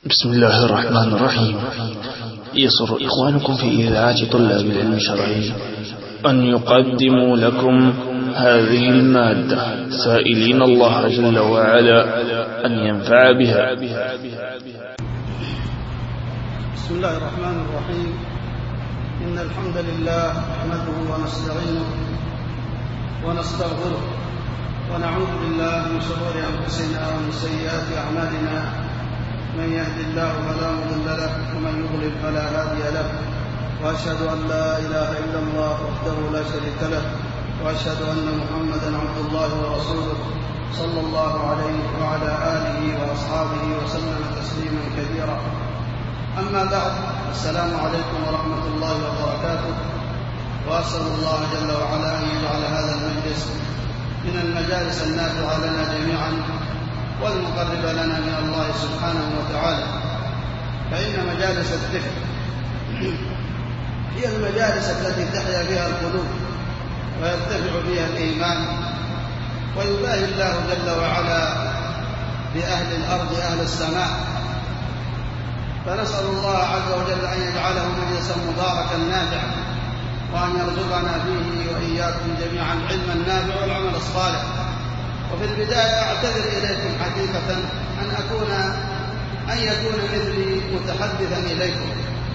بسم الله الرحمن الرحيم. يسر إخوانكم في إذاعة طلاب العلم الشرعي أن يقدموا لكم هذه المادة سائلين الله جل وعلا أن ينفع بها. بسم الله الرحمن الرحيم. إن الحمد لله نحمده ونستعينه ونستغفره ونعوذ بالله من شرور أنفسنا ومن سيئات أعمالنا. من يهد الله فلا مضل له ومن يضلل فلا هادي له، وأشهد أن لا إله إلا الله وحده لا شريك له، وأشهد أن محمدا عبد الله ورسوله صلى الله عليه وعلى آله وأصحابه وسلم تسليما كثيرا. أما بعد، السلام عليكم ورحمة الله وبركاته. وأسأل الله جل وعلا أن يجعل هذا المجلس من المجالس النافعة لنا جميعا والمقرب لنا من الله سبحانه وتعالى، فإن مجالس الذكر هي المجالس التي تحيا فيها القلوب ويرتفع فيها الإيمان، ويباهي الله جل وعلا بأهل الأرض أهل السماء. فنسأل الله عز وجل أن يجعله مجلسا مباركا نافعا، وأن يرزقنا فيه وإياكم جميعا علما نافعا والعمل الصالح. وفي البداية أعتذر إليكم حقيقة أن يكون مثلي متحدثا إليكم،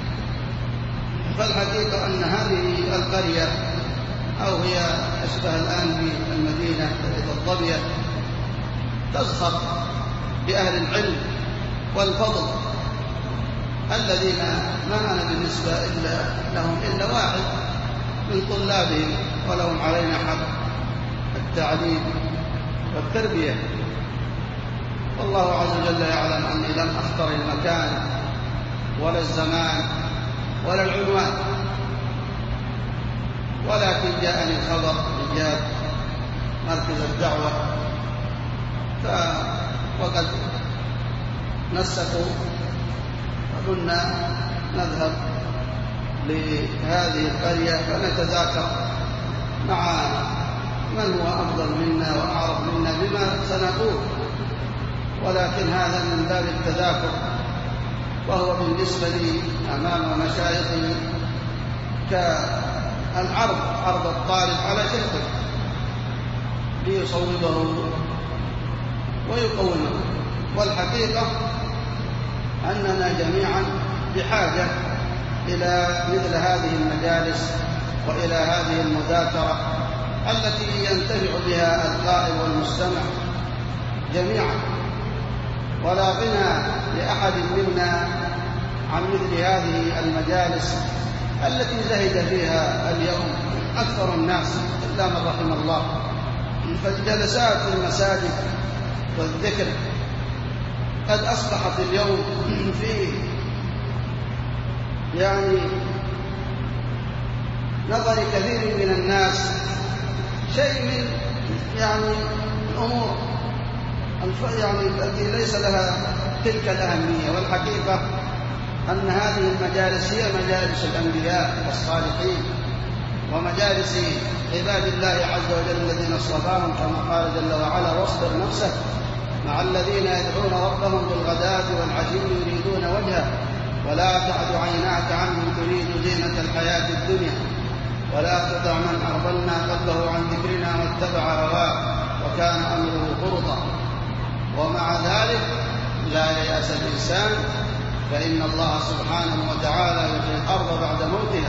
فالحقيقة أن هذه القرية، أو هي أشبه الآن بالمدينة الضبية، تزخر بأهل العلم والفضل الذين ما أنا بالنسبة لهم إلا واحد من طلابهم، ولهم علينا حق التعليم والتربية. والله عز وجل يعلم أني لم أختر المكان ولا الزمان ولا العنوان، ولكن جاءني الخبر إيجاد مركز الدعوة، وقد نسقوا وقلنا نذهب لهذه القرية فنتذاكر مع من هو أفضل منا وأعرف منا بما سنقول، ولكن هذا من باب التذاكر، وهو بالنسبة لي أمام مشايخي كالعرض، عرض الطالب على شيخه ليصوبه ويقومه. والحقيقة أننا جميعا بحاجة إلى مثل هذه المجالس وإلى هذه المذاكرة التي ينتفع بها القائل والمستمع جميعا، ولا غنى لأحد منا عن مثل هذه المجالس التي زهد فيها اليوم أكثر الناس إلا من رحم الله. فالجلسات في المساجد والذكر قد أصبحت اليوم في نظر كثير من الناس شيء من الأمور التي ليس لها تلك الأهمية. والحقيقة أن هذه المجالس هي مجالس الأنبياء والصالحين ومجالس عباد الله عز وجل الذين اصطفاهم، كما قال جل وعلا: واصبر نفسك مع الذين يدعون ربهم بالغداة والعشي يريدون وجهه ولا تعد عيناك عنهم تريد زينة الحياة الدنيا ولا تطع من أغفلنا قلبه عن ذكرنا واتبع هواه وكان أمره فرطا. ومع ذلك لا ييأس الإنسان، فإن الله سبحانه وتعالى يحيي الأرض بعد موتها.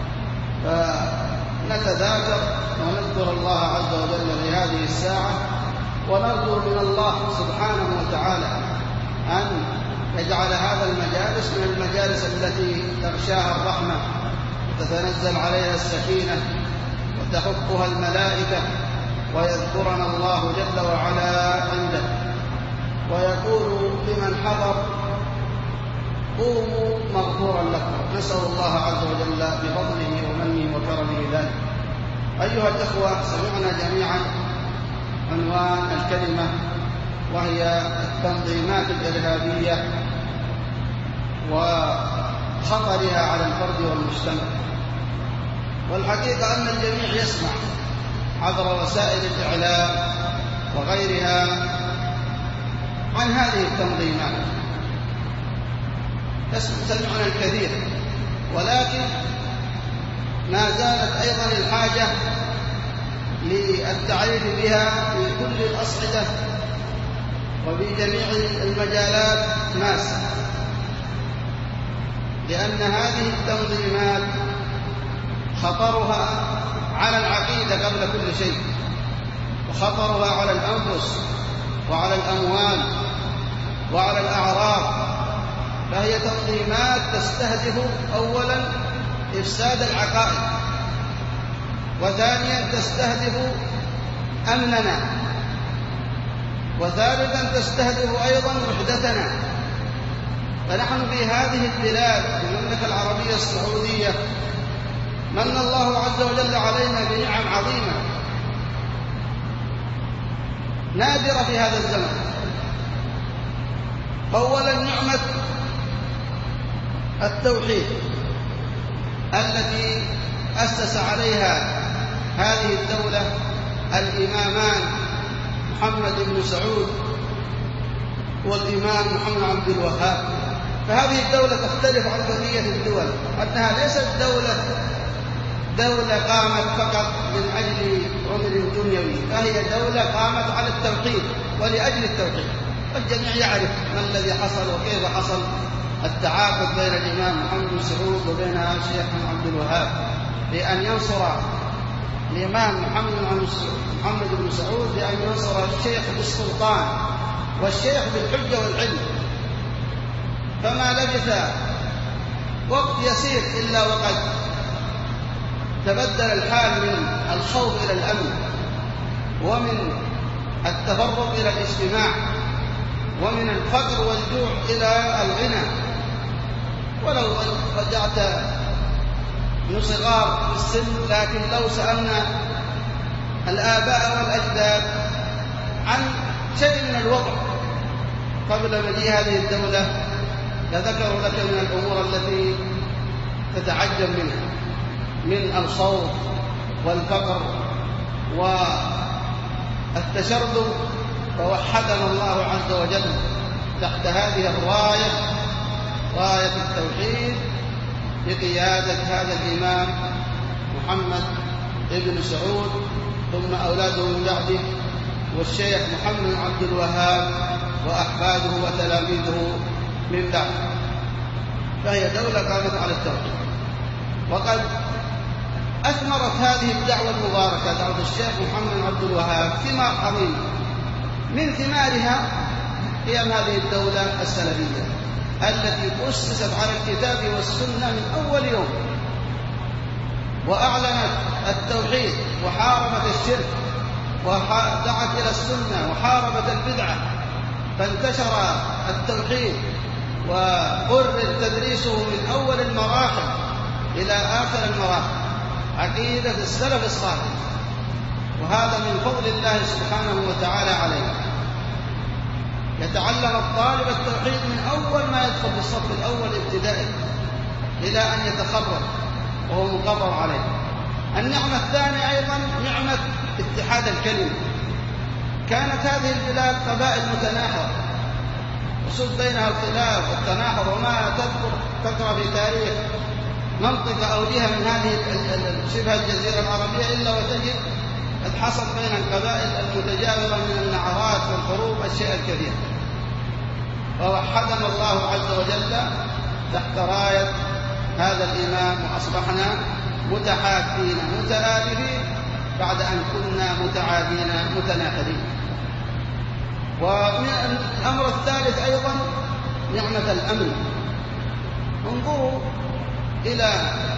فنتذاكر ونذكر الله عز وجل في هذه الساعة، ونرجو من الله سبحانه وتعالى أن يجعل هذا المجالس من المجالس التي تغشاها الرحمة وتتنزل عليها السكينة وتحفها الملائكة، ويذكرنا الله جل وعلا عنده، ويقول لمن حضر: قوموا مغفورا لكم. نسأل الله عز وجل بفضله ومنه وكرمه ذلك. أيها الأخوة، سمعنا جميعا عنوان الكلمة، وهي التنظيمات الإرهابية وخطرها على الفرد والمجتمع. والحقيقة أن الجميع يسمع عبر وسائل الإعلام وغيرها عن هذه التنظيمات، سمعنا الكثير، ولكن ما زالت أيضا الحاجة للتعريف بها في كل الأصعدة وفي جميع المجالات ماسة، لأن هذه التنظيمات خطرها على العقيدة قبل كل شيء، وخطرها على الأنفس وعلى الأموال وعلى الأعراض. فهي تنظيمات تستهدف أولا إفساد العقائد، وثانيا تستهدف أمننا، وثالثا تستهدف أيضا وحدتنا. فنحن في هذه البلاد في المملكة العربية السعودية من الله عز وجل علينا بنعم عظيمة نادرة في هذا الزمن. أولا نعمة التوحيد التي أسس عليها هذه الدولة الإمامان محمد بن سعود والإمام محمد عبد الوهاب. فهذه الدولة تختلف عن بقية الدول، أنها ليست دولة قامت فقط من أجل عمر دنيوي، فهي دولة قامت على التوحيد ولأجل التوحيد. والجميع يعرف ما الذي حصل وكيف حصل التعاقد بين الإمام محمد بن سعود وبين الشيخ عبد الوهاب بأن ينصر الإمام محمد بن سعود بأن ينصر الشيخ بالسلطان والشيخ بالحجة والعلم. فما لبث وقت يسير إلا وقد تبدل الحال من الخوف إلى الأمن، ومن التفرق إلى الاجتماع، ومن الفقر والجوع إلى الغنى. ولو رجعت صغار في السن، لكن لو سألنا الآباء والأجداد عن شيء من الوضع قبل مجيء هذه الدولة لذكروا لك من الأمور التي تتعجب منها، من الخوف والفقر والتشرذم. فوحدنا الله عز وجل تحت هذه الراية، راية التوحيد، بقيادة هذا الإمام محمد بن سعود، ثم أولاده من بعده، والشيخ محمد عبد الوهاب وأحفاده وتلاميذه من بعده. فهي دولة قامت على التوحيد. وقد أثمرت هذه الدعوة المباركة، دعوة الشيخ محمد عبد الوهاب، ثمار عظيمة. من ثمارها قيام هذه الدولة السلفية التي أسست على الكتاب والسنة من أول يوم، وأعلنت التوحيد وحاربت الشرك ودعت إلى السنة وحاربت البدعة. فانتشر التوحيد وقرر تدريسه من أول المراحل إلى آخر المراحل، عقيدة السلف الصالح. وهذا من فضل الله سبحانه وتعالى علينا. يتعلم الطالب التوحيد من أول ما يدخل في الصف الأول ابتدائي إلى أن يتخرج وهو مقرر عليه. النعمة الثانية أيضا نعمة اتحاد الكلمة. كانت هذه البلاد قبائل متناحرة وصد بينها الخلاف والتناحر، وما تقرأ في تاريخ منطقة أو جهة من هذه شبه الجزيرة العربية إلا وتجد قد حصل بين القبائل المتجاورة من النعرات والحروب أشياء الكثيرة. ووحدنا الله عز وجل تحت راية هذا الإمام، وأصبحنا متحابين متآلفين بعد أن كنا متعادين متناحرين. والأمر الثالث أيضا نعمة الأمن. انظروا إلى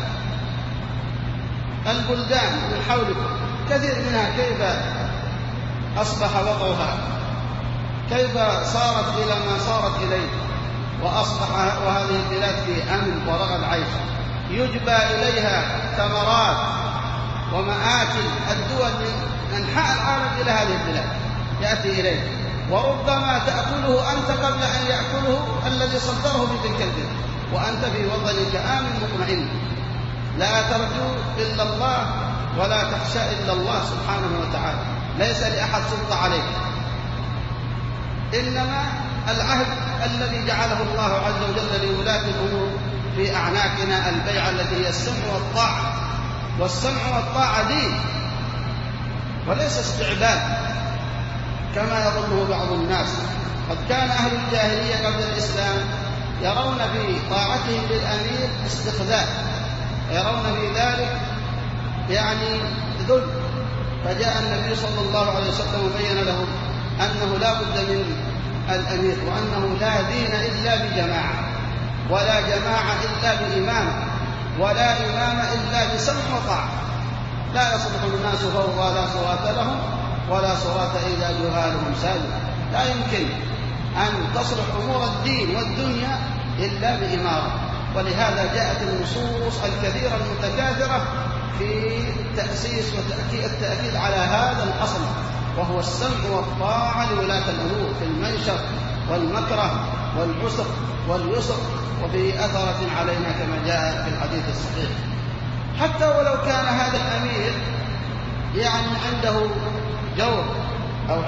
البلدان من حولكم، كثير منها كيف أصبح وضعها، كيف صارت إلى ما صارت إليه، وأصبح وهذه البلاد في أمن ورغد عيش. يجبى إليها ثمرات ومآكل الدول من أنحاء العالم إلى هذه البلاد يأتي إليه، وربما تأكله أنت قبل أن يأكله الذي صدره بتلك البلاد، وأنت في وطنك آمن مطمئن، لا ترجو إلا الله ولا تخشى إلا الله سبحانه وتعالى. ليس لأحد سلطة عليك، إنما العهد الذي جعله الله عز وجل لولاة الأمور في أعناقنا، البيعة التي هي السمع والطاعة. والسمع والطاعة دين وليس استعباد كما يظنه بعض الناس. قد كان أهل الجاهلية قبل الإسلام يرون في طاعتهم للأمير استخلاف، يرون في ذلك يعني ذل. فجاء النبي صلى الله عليه وسلم وبين لهم أنه لا بد من الأمير، وأنه لا دين إلا بجماعة، ولا جماعة إلا بإمام، ولا إمام إلا بسمع وطاعة. لا يصلح الناس فوضى لا صراط لهم ولا صراط إلا جهالهم سادوا. لا يمكن أن تصلح أمور الدين والدنيا إلا بإمارة. ولهذا جاءت النصوص الكثيرة المتكاثرة في تأسيس والتأكيد على هذا الأصل، وهو السمع والطاعة لولاة الأمور في المنشط والمكره والعسر واليسر، وفي أثرة علينا كما جاء في الحديث الصحيح. حتى ولو كان هذا الأمير يعني عنده جور أو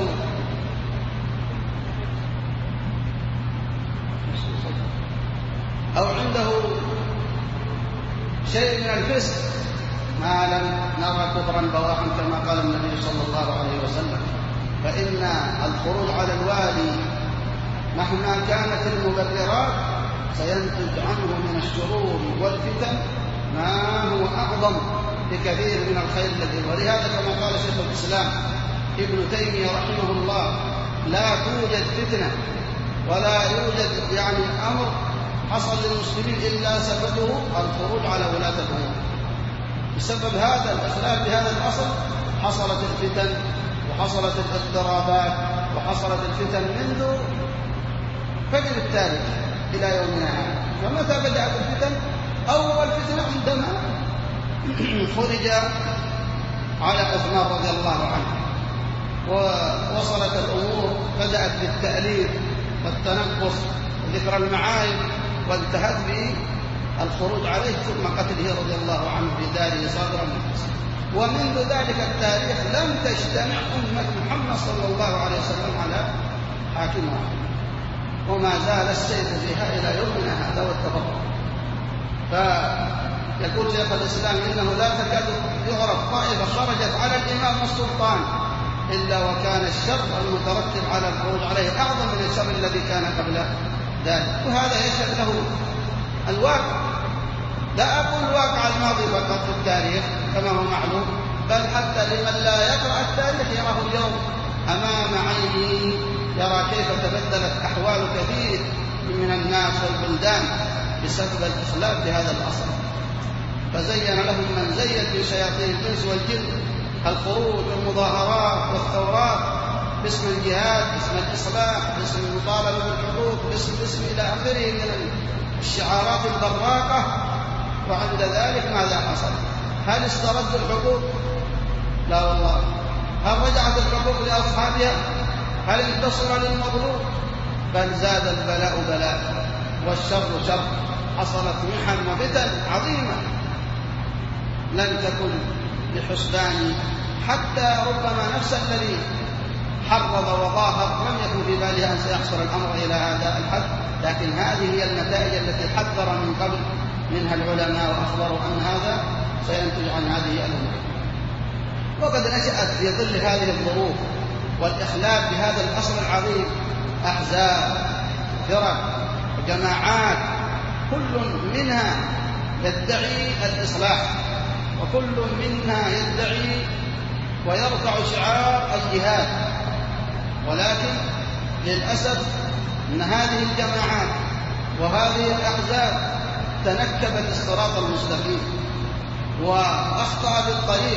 عنده شيء من الفسق ما لم نرى كفرا بواحا كما قال النبي صلى الله عليه وسلم. فإن الخروج على الوالي مهما كانت المبررات سينتج عنه من الشرور والفتن ما هو أعظم بكثير من الخير الذي. ولهذا كما قال شيخ الإسلام ابن تيمية رحمه الله: لا توجد فتنة ولا يوجد يعني أمر حصل للمسلمين إلا سببه الخروج على ولاة الأمور. بسبب هذا الإخلاف بهذا الأصل حصلت الفتن وحصلت الاضطرابات وحصلت الفتن منذ فجر التاريخ إلى يومنا هذا. فمتى بدأت الفتن؟ أول فتنة عندما خرج على عثمان رضي الله عنه، ووصلت الأمور، بدأت بالتأليف والتنقص وذكر المعايب، وانتهت بالخروج عليه ثم قتله رضي الله عنه في داره صدرا منكسرا. ومنذ ذلك التاريخ لم تجتمع أمة محمد صلى الله عليه وسلم على حاكم واحد، وما زال السيف فيها إلى يومنا هذا والتفرق. فيقول شيخ الإسلام: إنه لا تكاد يعرف طائفة خرجت على الإمام والسلطان إلا وكان الشر المترتب على الخروج عليه أعظم من الشر الذي كان قبل ذلك. وهذا يشهد له الواقع. لا أقول الواقع الماضي فقط في التاريخ كما هو معلوم، بل حتى لمن لا يقرأ التاريخ يراه اليوم أمام عينه، يرى كيف تبدلت أحوال كثير من الناس والبلدان بسبب الإخلاف بهذا الأصل. فزين لهم من زين في شياطين الإنس والجن الخروج والمظاهرات والثورات باسم الجهاد، باسم الإصلاح، باسم المطالبة بالحقوق، باسم إلى آخره من الشعارات البراقة. وعند ذلك ماذا حصل؟ هل استردوا الحقوق؟ لا والله. هل رجعت الحقوق لأصحابها؟ هل انتصر للمظلوم؟ بل زاد البلاء بلاء والشر شر. حصلت محن وفتن عظيمة لن تكن لحسبان، حتى ربما نفس الذي حرض وظاهر لم يكن في باله أن سيحصل الأمر إلى هذا الحد. لكن هذه هي النتائج التي حذر من قبل منها العلماء وأخبروا أن هذا سينتج عن هذه الأمور. وقد نشأت في ظل هذه الظروف والإخلاف بهذا الأصل العظيم أحزاب، فرق، جماعات، كل منها يدعي الإصلاح، وكل منها يدعي ويرفع شعار الجهاد. ولكن للأسف أن هذه الجماعات وهذه الأحزاب تنكبت الصراط المستقيم وأخطأت الطريق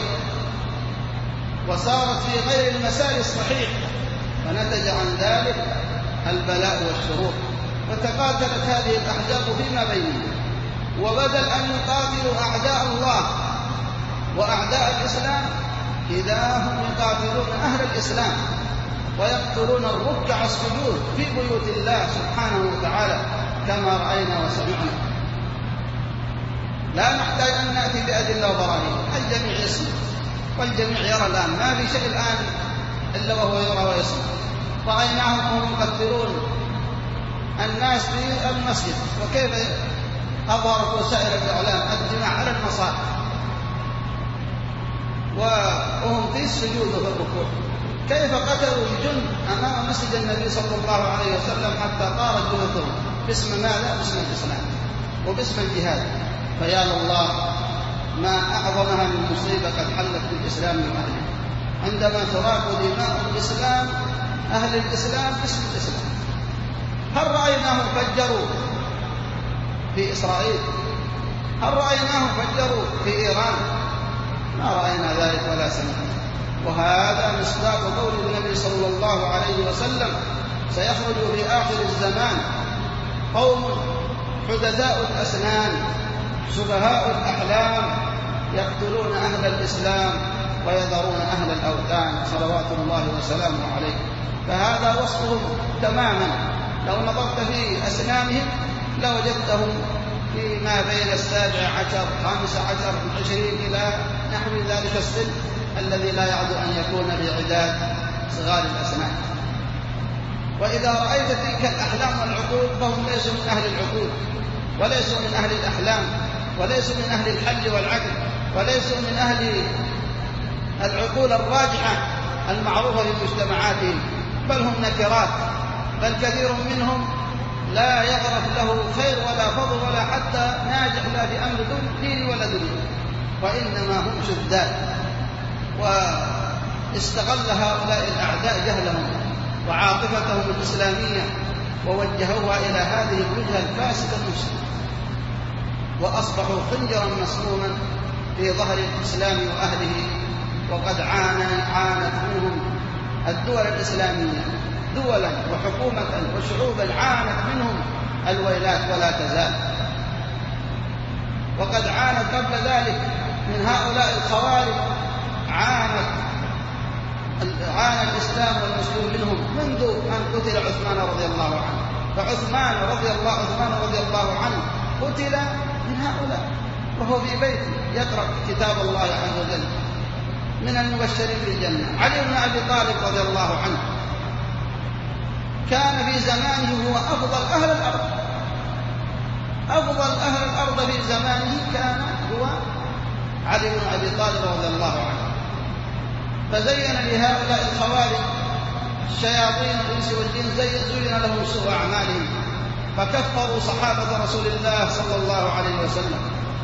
وسارت في غير المسار الصحيح، فنتج عن ذلك البلاء والشرور. وتقاتلت هذه الأحزاب فيما بينهم، وبدل أن يقاتلوا أعداء الله وأعداء الإسلام إذا هم يقاتلون أهل الإسلام ويقتلون الركع السجود في بيوت الله سبحانه وتعالى كما رأينا وسمعنا. لا نحتاج أن نأتي بأدلة وبراهين، الجميع يسمع والجميع يرى الآن. ما في شيء الآن إلا وهو يرى ويسمع. رأيناهم وهم يقتلون الناس في المسجد، وكيف أظهرت وسائل الإعلام الدماء على المصاحف وهم في السجود وفي الركوع. كيف قتلوا الجند أمام مسجد النبي صلى الله عليه وسلم حتى طارت جثثهم باسم ماذا؟ باسم الإسلام وباسم الجهاد. فيا الله ما أعظمها من مصيبة قد حلت بالإسلام وأهله، عندما تراق دماء الإسلام أهل الإسلام باسم الإسلام. هل رأيناهم فجروا في إسرائيل؟ هل رأيناهم فجروا في إيران؟ ما رأينا ذلك ولا سمعنا. وهذا مصداق قول النبي صلى الله عليه وسلم: سيخرج في آخر الزمان قوم حدثاء الأسنان سفهاء الأحلام يقتلون أهل الإسلام ويذرون أهل الأوثان صلوات الله وسلامه عليه. فهذا وصفهم تماما. لو نظرت في أسنانهم لوجدتهم فيما بين 17 15 20 إلى نحو ذلك السن الذي لا يعد أن يكون بعداد صغار الأسنان. وإذا رأيت تلك الأحلام والعقول فهم ليسوا من أهل العقول، وليسوا من أهل الأحلام، وليسوا من أهل الحل والعقل، وليسوا من أهل العقول الراجحة المعروفة في مجتمعاتهم، بل هم نكرات. بل كثير منهم لا يعرف له خير ولا فضل ولا حتى ناجح لا في أمر دين ولا دنيا، وإنما هم شداد. واستغل هؤلاء الأعداء جهلهم وعاطفتهم الإسلامية ووجهوها إلى هذه الوجهة الفاسدة المفسدة، وأصبحوا خنجرا مسموما في ظهر الإسلام وأهله. وقد عانت منهم الدول الإسلامية دولا وحكومة وشعوبا، عانت منهم الويلات ولا تزال. وقد عانت قبل ذلك من هؤلاء الخوارج، عانى الإسلام والمسلمون منهم منذ أن قتل عثمان رضي الله عنه. فعثمان رضي الله عنه قتل من هؤلاء وهو في بيته يقرأ كتاب الله عز وجل من المبشرين بالجنة. علي بن أبي طالب رضي الله عنه كان في زمانه هو أفضل أهل الأرض، أفضل أهل الأرض في زمانه كان هو علي بن أبي طالب رضي الله عنه. فزين لهؤلاء الخوارج الشياطين الإنس والجن زين لهم سوء أعمالهم، فكفروا صحابة رسول الله صلى الله عليه وسلم،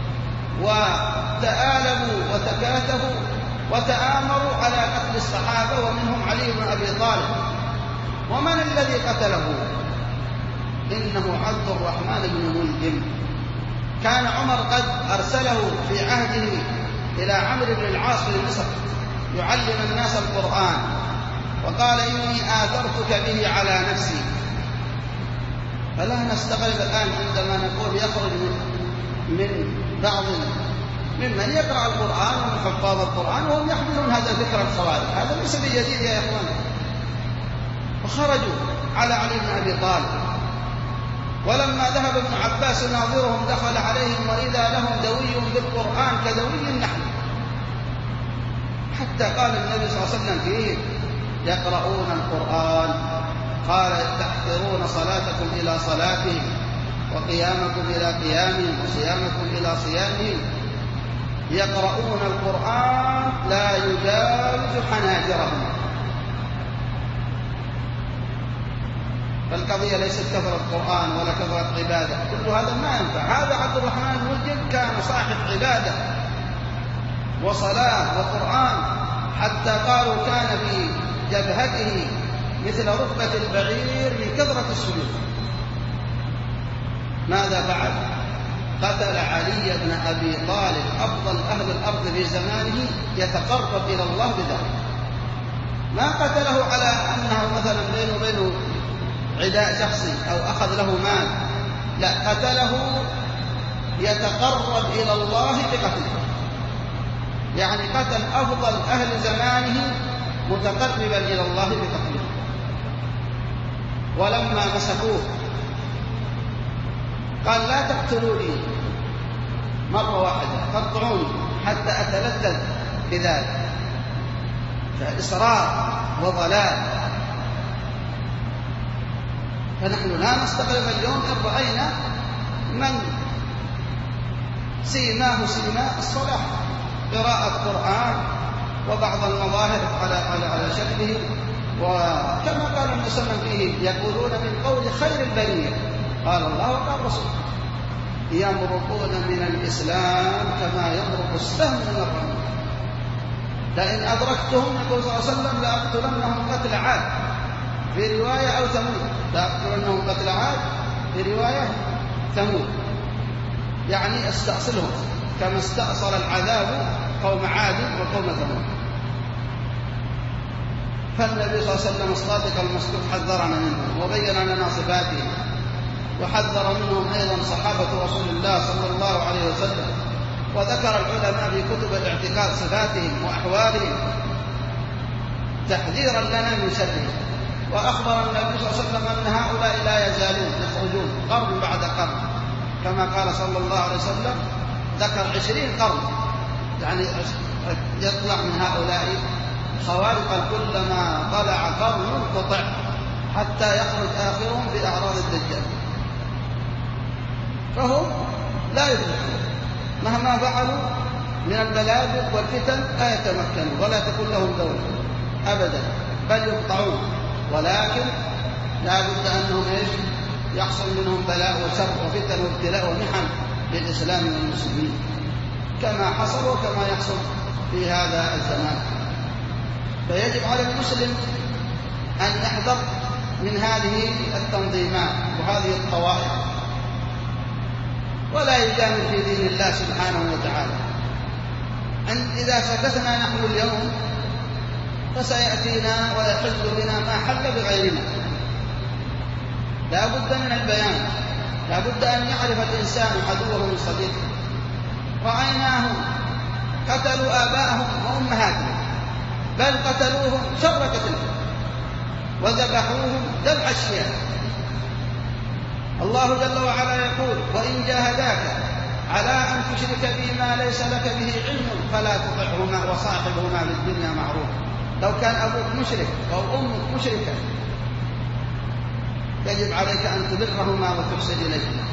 وتآلبوا وتكاتفوا وتآمروا على قتل الصحابة ومنهم علي بن أبي طالب. ومن الذي قتله؟ إنه عبد الرحمن بن ملجم. كان عمر قد أرسله في عهده إلى عمرو بن العاص في مصر يعلم الناس القرآن، وقال: إني آثرتك به على نفسي. فلا نستغرب الآن عندما نقول يخرج من بعض ممن يقرأ القرآن ومن حفاظ القرآن وهم يحملون هذا الفكر الخوارج. هذا ليس بجديد يا إخوان. وخرجوا على علي بن أبي طالب، ولما ذهب ابن عباس ناظرهم دخل عليهم وإذا لهم دوي بالقرآن كدوي النحل، حتى قال النبي صلى الله عليه وسلم فيه: يقرؤون القرآن، قال: تحقرون صلاتكم إلى صلاتهم وقيامكم إلى قيامهم وصيامكم إلى صيامهم. يقرؤون القرآن لا يجاوز حناجرهم. فالقضية ليست كثرة القرآن ولا كثرة عبادة، كل هذا ما ينفع. هذا عبد الرحمن بن ملجم كان صاحب عبادة وصلاة وقرآن، حتى قالوا كان في جبهته مثل ركبة البعير من كثرة السجود. ماذا فعل؟ قتل علي بن أبي طالب أفضل أهل الأرض في زمانه يتقرب إلى الله بذلك. ما قتله على أنه مثلا بينه وبينه عداء شخصي أو أخذ له مال، لا، قتله يتقرب إلى الله بقتله. يعني قتل أفضل أهل زمانه متقربا إلى الله بقتله. ولما مسكوه قال: لا تقتلوني مرة واحدة، قطعوني حتى أتلذذ بذلك. فإصرار وضلال. فنحن لا نستغرب اليوم إن رأينا من سيماه سيماء الصلاح، قراءة قرآن وبعض المظاهر على شكله، وكما قال النبي صلى الله عليه وسلم فيه يقولون من قول خير البرية، قال الله وقال الرسول: يمرقون من الإسلام كما يمرق السهم من الرمي، لئن أدركتهم يقول صلى الله عليه وسلم لأقتلنهم قتل عاد في رواية أو ثمود، لأقتلنهم قتل عاد في رواية ثمود، يعني استأصلهم كما استأصل العذاب قوم عاد وقوم ثمود. فالنبي صلى الله عليه وسلم الصادق المصدوق حذرنا منهم وبين لنا صفاتهم، وحذر منهم أيضا صحابة رسول الله صلى الله عليه وسلم، وذكر العلماء في كتب الاعتقاد صفاتهم وأحوالهم تحذيرا لنا من شرهم. وأخبر النبي صلى الله عليه وسلم أن هؤلاء لا يزالون يخرجون قرن بعد قرن، كما قال صلى الله عليه وسلم، ذكر 20 قرن، يعني يطلع من هؤلاء خوارق كلما طلع قرن قطع حتى يخرج آخرهم بأعراض الدجال. فهم لا يفلحون مهما فعلوا من البلاد والفتن، لا يتمكنوا ولا تكون لهم دولة أبدا، بل يقطعون. ولكن لا بد أنهم يحصل منهم بلاء وشر وفتن وابتلاء ومحن للإسلام والمسلمين، كما حصل وكما يحصل في هذا الزمان. فيجب على المسلم أن يحذر من هذه التنظيمات وهذه الطوائف، ولا يجامل في دين الله سبحانه وتعالى. إذا سكتنا نحن اليوم فسيأتينا ويحل بنا ما حل بغيرنا. لا بد من البيان، لا بد أن يعرف الإنسان عدوه من صديقه. رأيناهم قتلوا آباءهم وأمهاتهم، بل قتلوهم شر قتلهم وذبحوهم ذبح الشياه. الله جل وعلا يقول: وإن جاهداك على أن تشرك بما ليس لك به علم فلا تطعهما وصاحبهما في الدنيا معروفا. لو كان أبوك مشرك أو أمك مشركة يجب عليك أن تبرهما وتحسن إليهما.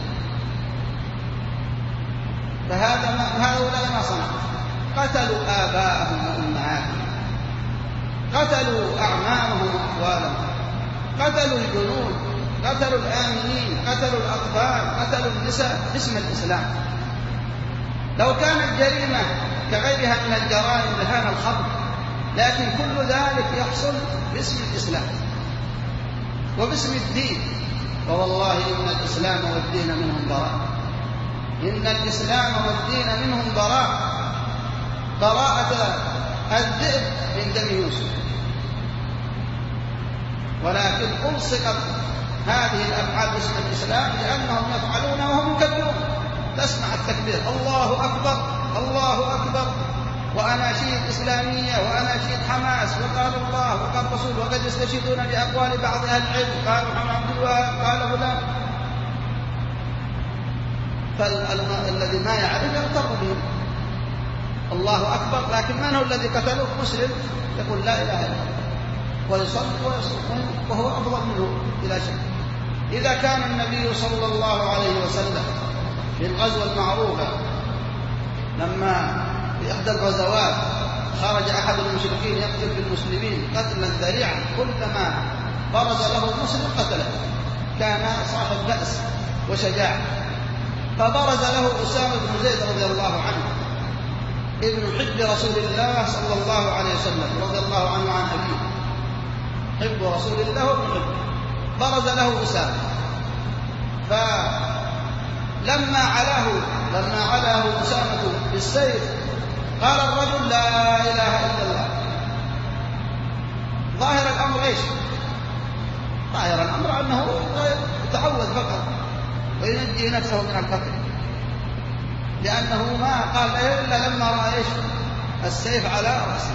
هؤلاء ما صنعوا، قتلوا آباءهم وأمهاتهم، قتلوا أعمامهم وأخوالهم، قتلوا الجنود، قتلوا الآمنين، قتلوا الأطفال، قتلوا النساء باسم الإسلام. لو كانت جريمة كغيرها من الجرائم لكان الخطر، لكن كل ذلك يحصل باسم الإسلام وباسم الدين. فوالله إن الإسلام والدين منهم براء، إن الإسلام والدين منهم براء، براءة الذئب من دم يوسف. ولكن ألصقت هذه الأفعال باسم الإسلام لأنهم يفعلون وهم مكبرون. تسمع التكبير: الله أكبر الله أكبر، وأناشيد إسلامية وأناشيد حماس، وقال الله وقال الرسول، وقد يستشهدون بأقوال بعض أهل العلم، قال محمد عبد الوهاب، قال فلان. فالذي ما يعرف يغتر به. الله أكبر، لكن من هو الذي قتله؟ مسلم يقول لا إله إلا الله ويصلي ويصوم وهو أفضل منه بلا شك. إذا كان النبي صلى الله عليه وسلم في الغزوة المعروفة لما في إحدى الغزوات خرج أحد المشركين يقتل بالمسلمين قتلا ذريعا، كلما برز له المسلم قتله، كان صاحب بأس وشجاع. فبرز له أسامة بن زيد رضي الله عنه ابن حب رسول الله صلى الله عليه وسلم رضي الله عنه عن أبيه، حب رسول الله وابن حب، برز له أسامة. فلما علاه أسامة بالسيف قال الرجل: لا إله إلا الله. ظاهر الأمر إيش؟ ظاهر الأمر أنه يتعوذ فقط وينجي نفسه من القتل، لأنه ما قال إلا لما رأى إيش؟ السيف على رأسه.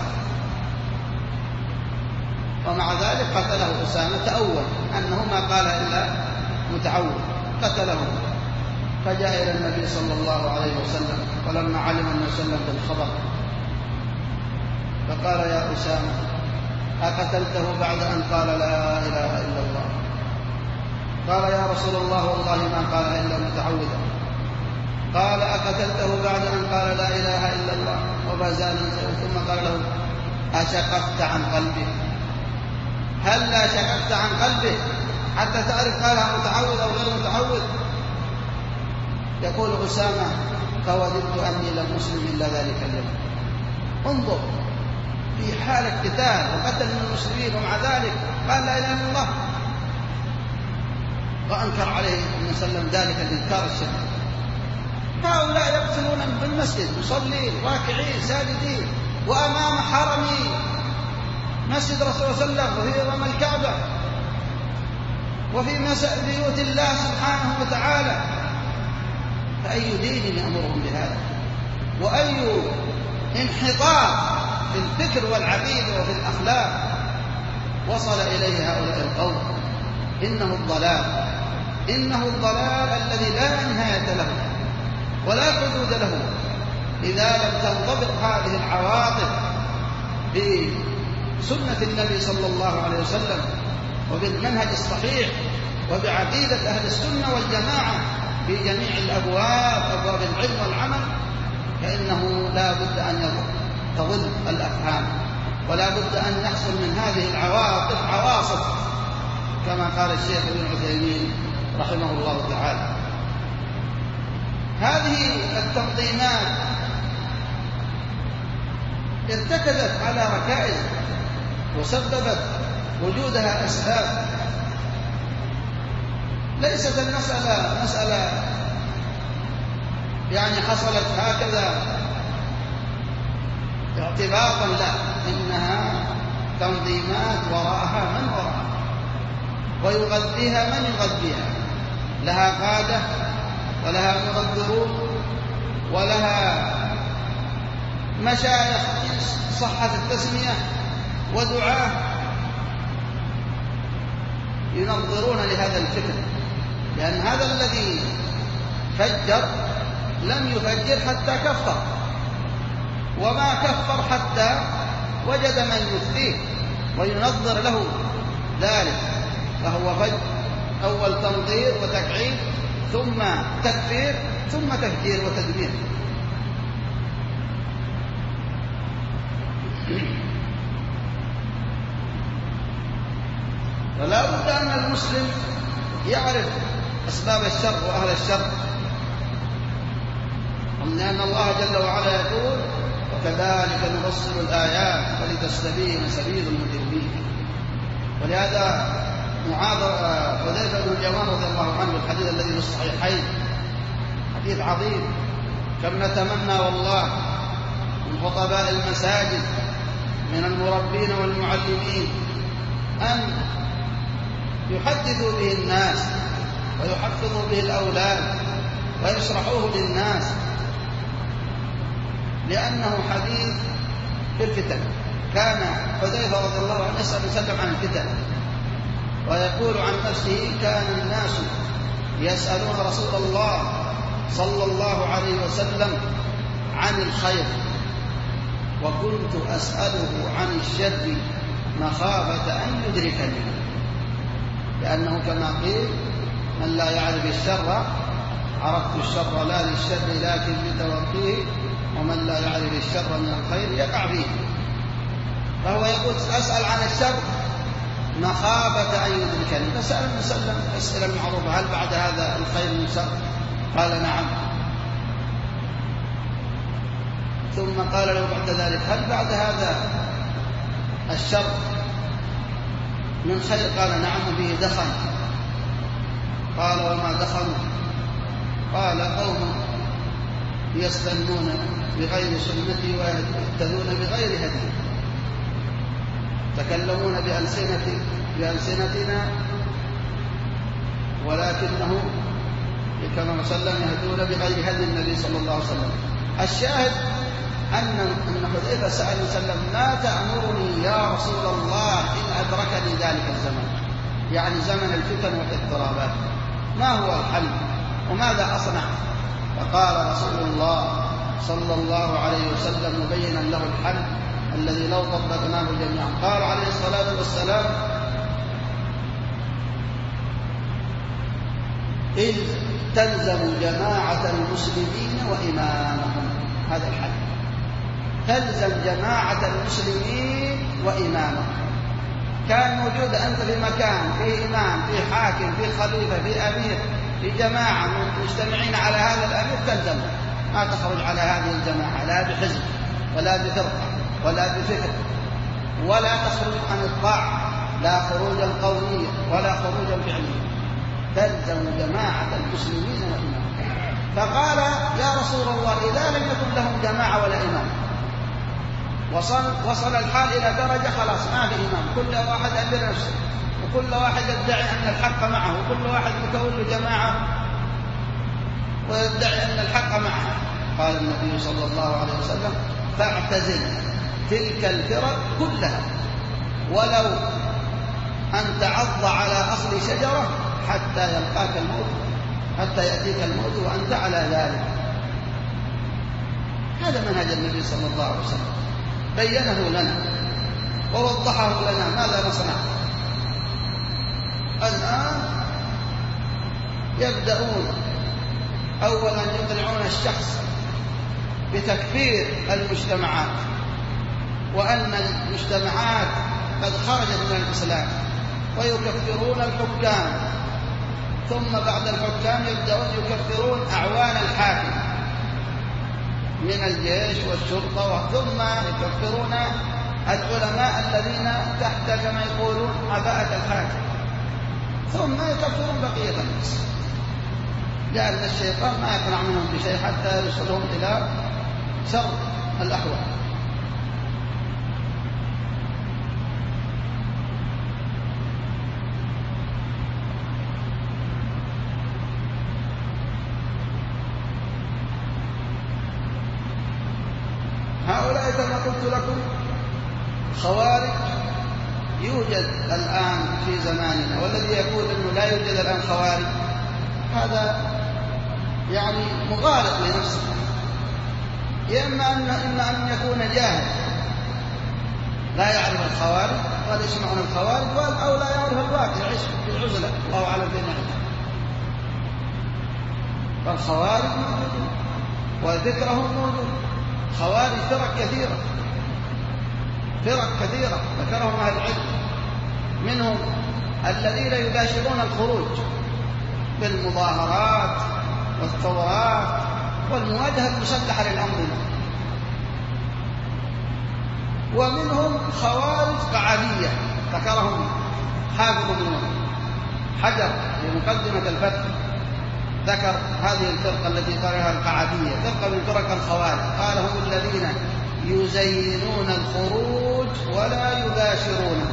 ومع ذلك قتله أسامة، تأول أنه ما قال إلا متعوذ، قتله. فجاء إلى النبي صلى الله عليه وسلم، ولما علم النبي صلى الله عليه وسلم بالخبر فقال: يا أسامة، أقتلته بعد أن قال لا إله إلا الله؟ قال يا رسول الله والله ما قال إلا متعوذا. قال أقتلته بعد أن قال لا إله إلا الله وما زال ينزل؟ ثم قال له أشققت عن قلبه؟ هل لا شققت عن قلبه حتى تعرف قالها متعوذ أو غير متعوذ؟ يقول أسامة فوددت أني لم أسلم إلا ذلك اليوم. انظر في حال اقتتال وقتل من المسلمين ومع ذلك قال لا إله إلا الله، وأنكر عليه النبي صلى الله عليه وسلم ذلك الإنكار الشديد. هؤلاء يقتلون في المسجد مصلين راكعين ساجدين وأمام حرم مسجد رسول الله صلى الله عليه وسلم وفي أمام الكعبة وفي بيوت الله سبحانه وتعالى، فأي دين يأمرهم بهذا؟ وأي انحطاط في الفكر والعقيدة وفي الأخلاق وصل إليه هؤلاء القوم؟ إنه الضلال الذي لا نهاية له ولا حدود له إذا لم تنضبط هذه العواطف بسنة النبي صلى الله عليه وسلم وبالمنهج الصحيح وبعقيدة أهل السنة والجماعة في جميع الأبواب، أبواب العلم والعمل، فإنه لا بد أن تضل الأفهام ولا بد أن يحصل من هذه العواطف عواصف كما قال الشيخ ابن عثيمين رحمه الله تعالى. هذه التنظيمات ارتكزت على ركائز وسببت وجودها أسباب. ليست المسألة مسألة يعني حصلت هكذا اعتباطا، لا، إنها تنظيمات وراءها من وراءها ويغذيها من يغذيها، لها قادة ولها مغذرون ولها مشايخ صحة التسمية ودعاة ينظرون لهذا الفكر، لأن هذا الذي فجر لم يفجر حتى كفر، وما كفر حتى وجد من يفتيه وينظر له ذلك، فهو فجر أول تنظير وتكعيب ثم تكفير ثم تفجير وتدمير. فلا بد أن المسلم يعرف أسباب الشر وأهل الشر، لأن الله جل وعلا يقول وكذلك نفصل الآيات ولتستبين سبيل المجرمين. ولهذا حذيفة بن اليمان رضي الله عنه الحديث الذي في الصحيحين حديث عظيم، كم نتمنى والله من خطباء المساجد من المربين والمعلمين أن يحدثوا به الناس ويحفظوا به الأولاد ويشرحوه للناس، لأنه حديث في الفتن. كان حذيفة رضي الله عنه يسأل عن الفتن ويقول عن نفسه كان الناس يسألون رسول الله صلى الله عليه وسلم عن الخير وكنت أسأله عن الشر مخافة أن يدركني، لأنه كما قيل من لا يعرف الشر عرفت الشر لا للشر لكن لتوقيه، ومن لا يعرف الشر من الخير يقع فيه. فهو يقول أسأل عن الشر مخافة أن يدركني، فسأل النبي صلى الله عليه وسلم أسئلة معروفة، هل بعد هذا الخير من شر؟ قال نعم. ثم قال له بعد ذلك هل بعد هذا الشر من خير؟ قال نعم به دخن. قال وما دخن؟ قال قوم يستنون بغير سنتي ويهتدون بغير هدي، تكلمون بألسنتنا ولكنه كما وسلم يهدون بغير هدي النبي صلى الله عليه وسلم. الشاهد أن حذيفة سأل وسلم ما تأمرني يا رسول الله إن أدركني ذلك الزمن، يعني زمن الفتن والاضطرابات، ما هو الحل وماذا أصنع؟ فقال رسول الله صلى الله عليه وسلم مبينا له الحل الذي لو طبقناه جميعا، قال عليه الصلاة والسلام إذ تلزم جماعة المسلمين وإمامهم. هذا الحد، تلزم جماعة المسلمين وإمامهم. كان موجود أنت في مكان فيه إمام، فيه حاكم، فيه خليفة، فيه أمير، في جماعة مجتمعين على هذا الأمير، تلزم، ما تخرج على هذه الجماعة لا بحزب ولا بفرقة ولا بفكر، ولا تخرج عن الطاعة، لا خروجا قوليا ولا خروجا فعليا. تلزم جماعة المسلمين وإمامهم. فقال يا رسول الله إذا لم يكن لهم جماعة ولا إمام، وصل الحال إلى درجة خلاص ما في إمام، كل واحد أمير نفسه، وكل واحد يدعي أن الحق معه، وكل واحد مكون له جماعة ويدعي أن الحق معه. قال النبي صلى الله عليه وسلم فاعتزل تلك الفرق كلها ولو أن تعض على أصل شجرة حتى يلقاك الموت، حتى يأتيك الموت وأنت على ذلك. هذا منهج النبي صلى الله عليه وسلم، بينه لنا ووضحه لنا. ماذا نصنع الآن؟ يبدأون أولا يقنعون الشخص بتكفير المجتمعات، وأن المجتمعات قد خرجت من الإسلام، ويكفرون الحكام، ثم بعد الحكام يبدأون يكفرون أعوان الحاكم من الجيش والشرطة، ثم يكفرون العلماء الذين تحت كما يقولون عباءة الحاكم، ثم يكفرون بقية الناس، لأن الشيطان ما يقنع منهم بشيء حتى يوصلهم إلى شر الأحوال. هؤلاء كما قلت لكم خوارج يوجد الآن في زماننا، والذي يقول أنه لا يوجد الآن خوارج هذا يعني مغالط لنفسه. إما أن يكون جاهل لا يعرف الخوارج ولا يسمع عن الخوارج، أو لا يعرف الواقع، يعيش في العزلة، الله أعلم فين يعيش. فالخوارج موجودون وذكرهم موجود. خوارج فرق كثيرة، فرق كثيرة ذكرهم أهل العلم، منهم الذين يباشرون الخروج بالمظاهرات والثورات والمواجهة المسلحة للأنظمة، ومنهم خوارج قعدية ذكرهم حافظ بن حجر في مقدمة الفتح، ذكر هذه الفرقة التي قالها القعدية، فرقة من فرق الخوارج، قال هم الذين يزينون الخروج ولا يباشرونه،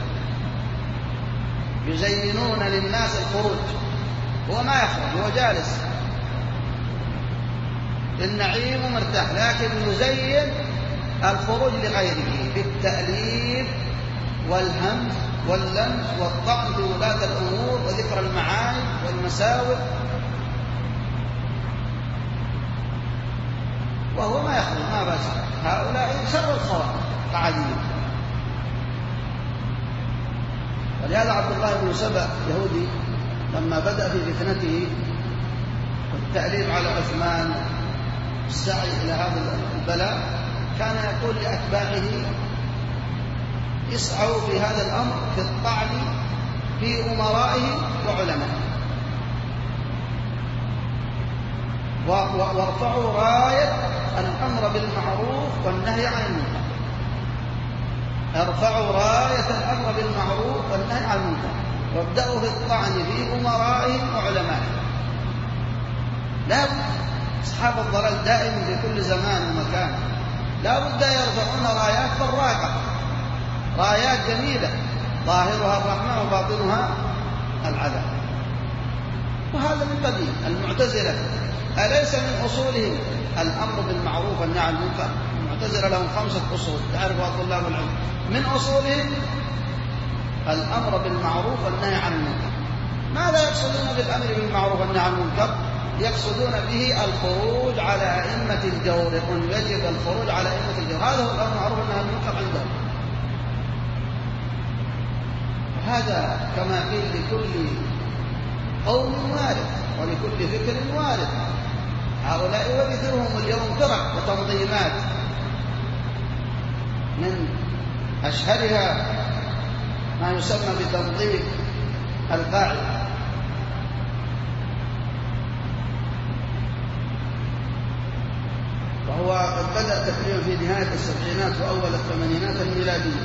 يزينون للناس الخروج، هو ما يخرج، هو جالس النعيم ومرتاح، لكن يزين الخروج لغيره بالتأليف والهمز واللمس والطعن في ولاة الأمور وذكر المعايب والمساوئ، وهو ما يخرج ما باشر. هؤلاء شر الخوارج قعديين. ولهذا عبد الله بن سبأ يهودي لما بدأ في فتنته والتأليف على عثمان السعي إلى هذا البلاء، كان يقول لأتباعه اسعوا في هذا الأمر في الطعن في أمرائه وعلمائه، وارفعوا راية الأمر بالمعروف والنهي عن المنكر، ارفعوا راية الأمر بالمعروف والنهي عن المنكر، وابدأوا في الطعن في أمرائهم وعلمائهم. لا بد أصحاب الضلال دائما في كل زمان ومكان لا بد يرفعون رايات فراقة، رايات جميلة ظاهرها الرحمة وباطنها العذاب. وهذا من قديم. المعتزلة أليس من أصولهم الأمر بالمعروف والنهي عن المنكر؟ المعتزلة لهم 5 أصول تعرفها طلاب العلم، من أصولهم الأمر بالمعروف والنهي عن المنكر. ماذا يقصدون بالأمر بالمعروف والنهي عن المنكر؟ يقصدون به الخروج على أئمة الجور، يقول يجب الخروج على أئمة الجور، هذا هو الأمر بالمعروف والنهي عن المنكر عندهم. هذا كما قيل لكل قوم وارد ولكل فكر وارد. هؤلاء ورثوهم اليوم فرق وتنظيمات، من أشهرها ما يسمى بتنظيم القاعدة، وهو قد بدأ تقريبا في نهاية السبعينات وأول الثمانينات الميلادية.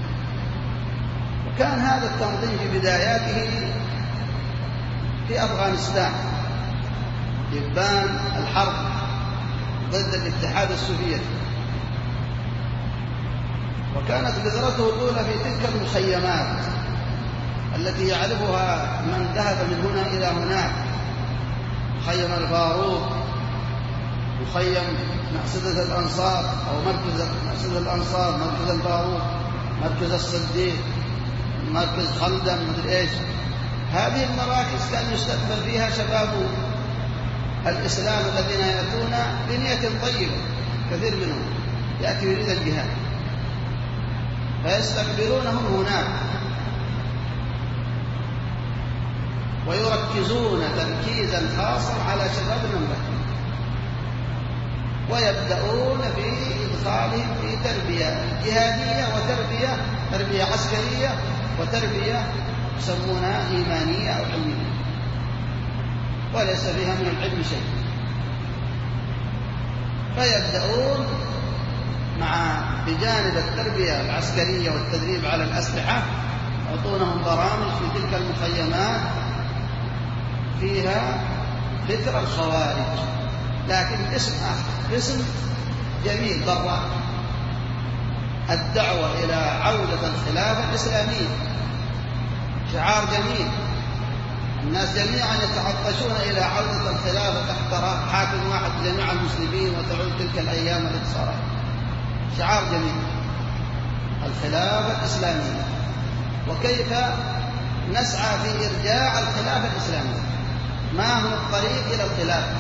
وكان هذا التنظيم في بداياته في أفغانستان، إبان الحرب ضد الاتحاد السوفيتي، وكانت بذرته الأولى في تلك المخيمات التي يعرفها من ذهب من هنا إلى هناك: مخيم الباروت، مخيم مأسدة الأنصار أو مركز مأسدة الأنصار، مركز الباروت، مركز الصديق، مركز خلدم، مدري إيش. هذه المراكز كان يستقبل فيها شباب الإسلام الذين يأتون بنية طيبة، كثير منهم يأتي يريد الجهاد فيستقبلونهم هناك ويركزون تركيزا خاصا على شباب المملكة، ويبدأون في إدخالهم في تربية جهادية تربية عسكرية وتربية يسمونها إيمانية أو علمية، وليس فيها من العلم شيء. فيبدأون بجانب التربية العسكرية والتدريب على الأسلحة، يعطونهم برامج في تلك المخيمات فيها فكر الخوارج، لكن اسم جميل براء: الدعوة إلى عودة الخلافة الإسلامية. شعار جميل، الناس جميعا يتعطشون إلى عودة الخلافة تحت حاكم واحد جميع المسلمين وتعود تلك الأيام التي صارت. شعار جميل، الخلافة الإسلامية، وكيف نسعى في إرجاع الخلافة الإسلامية، ما هو الطريق إلى الخلافة.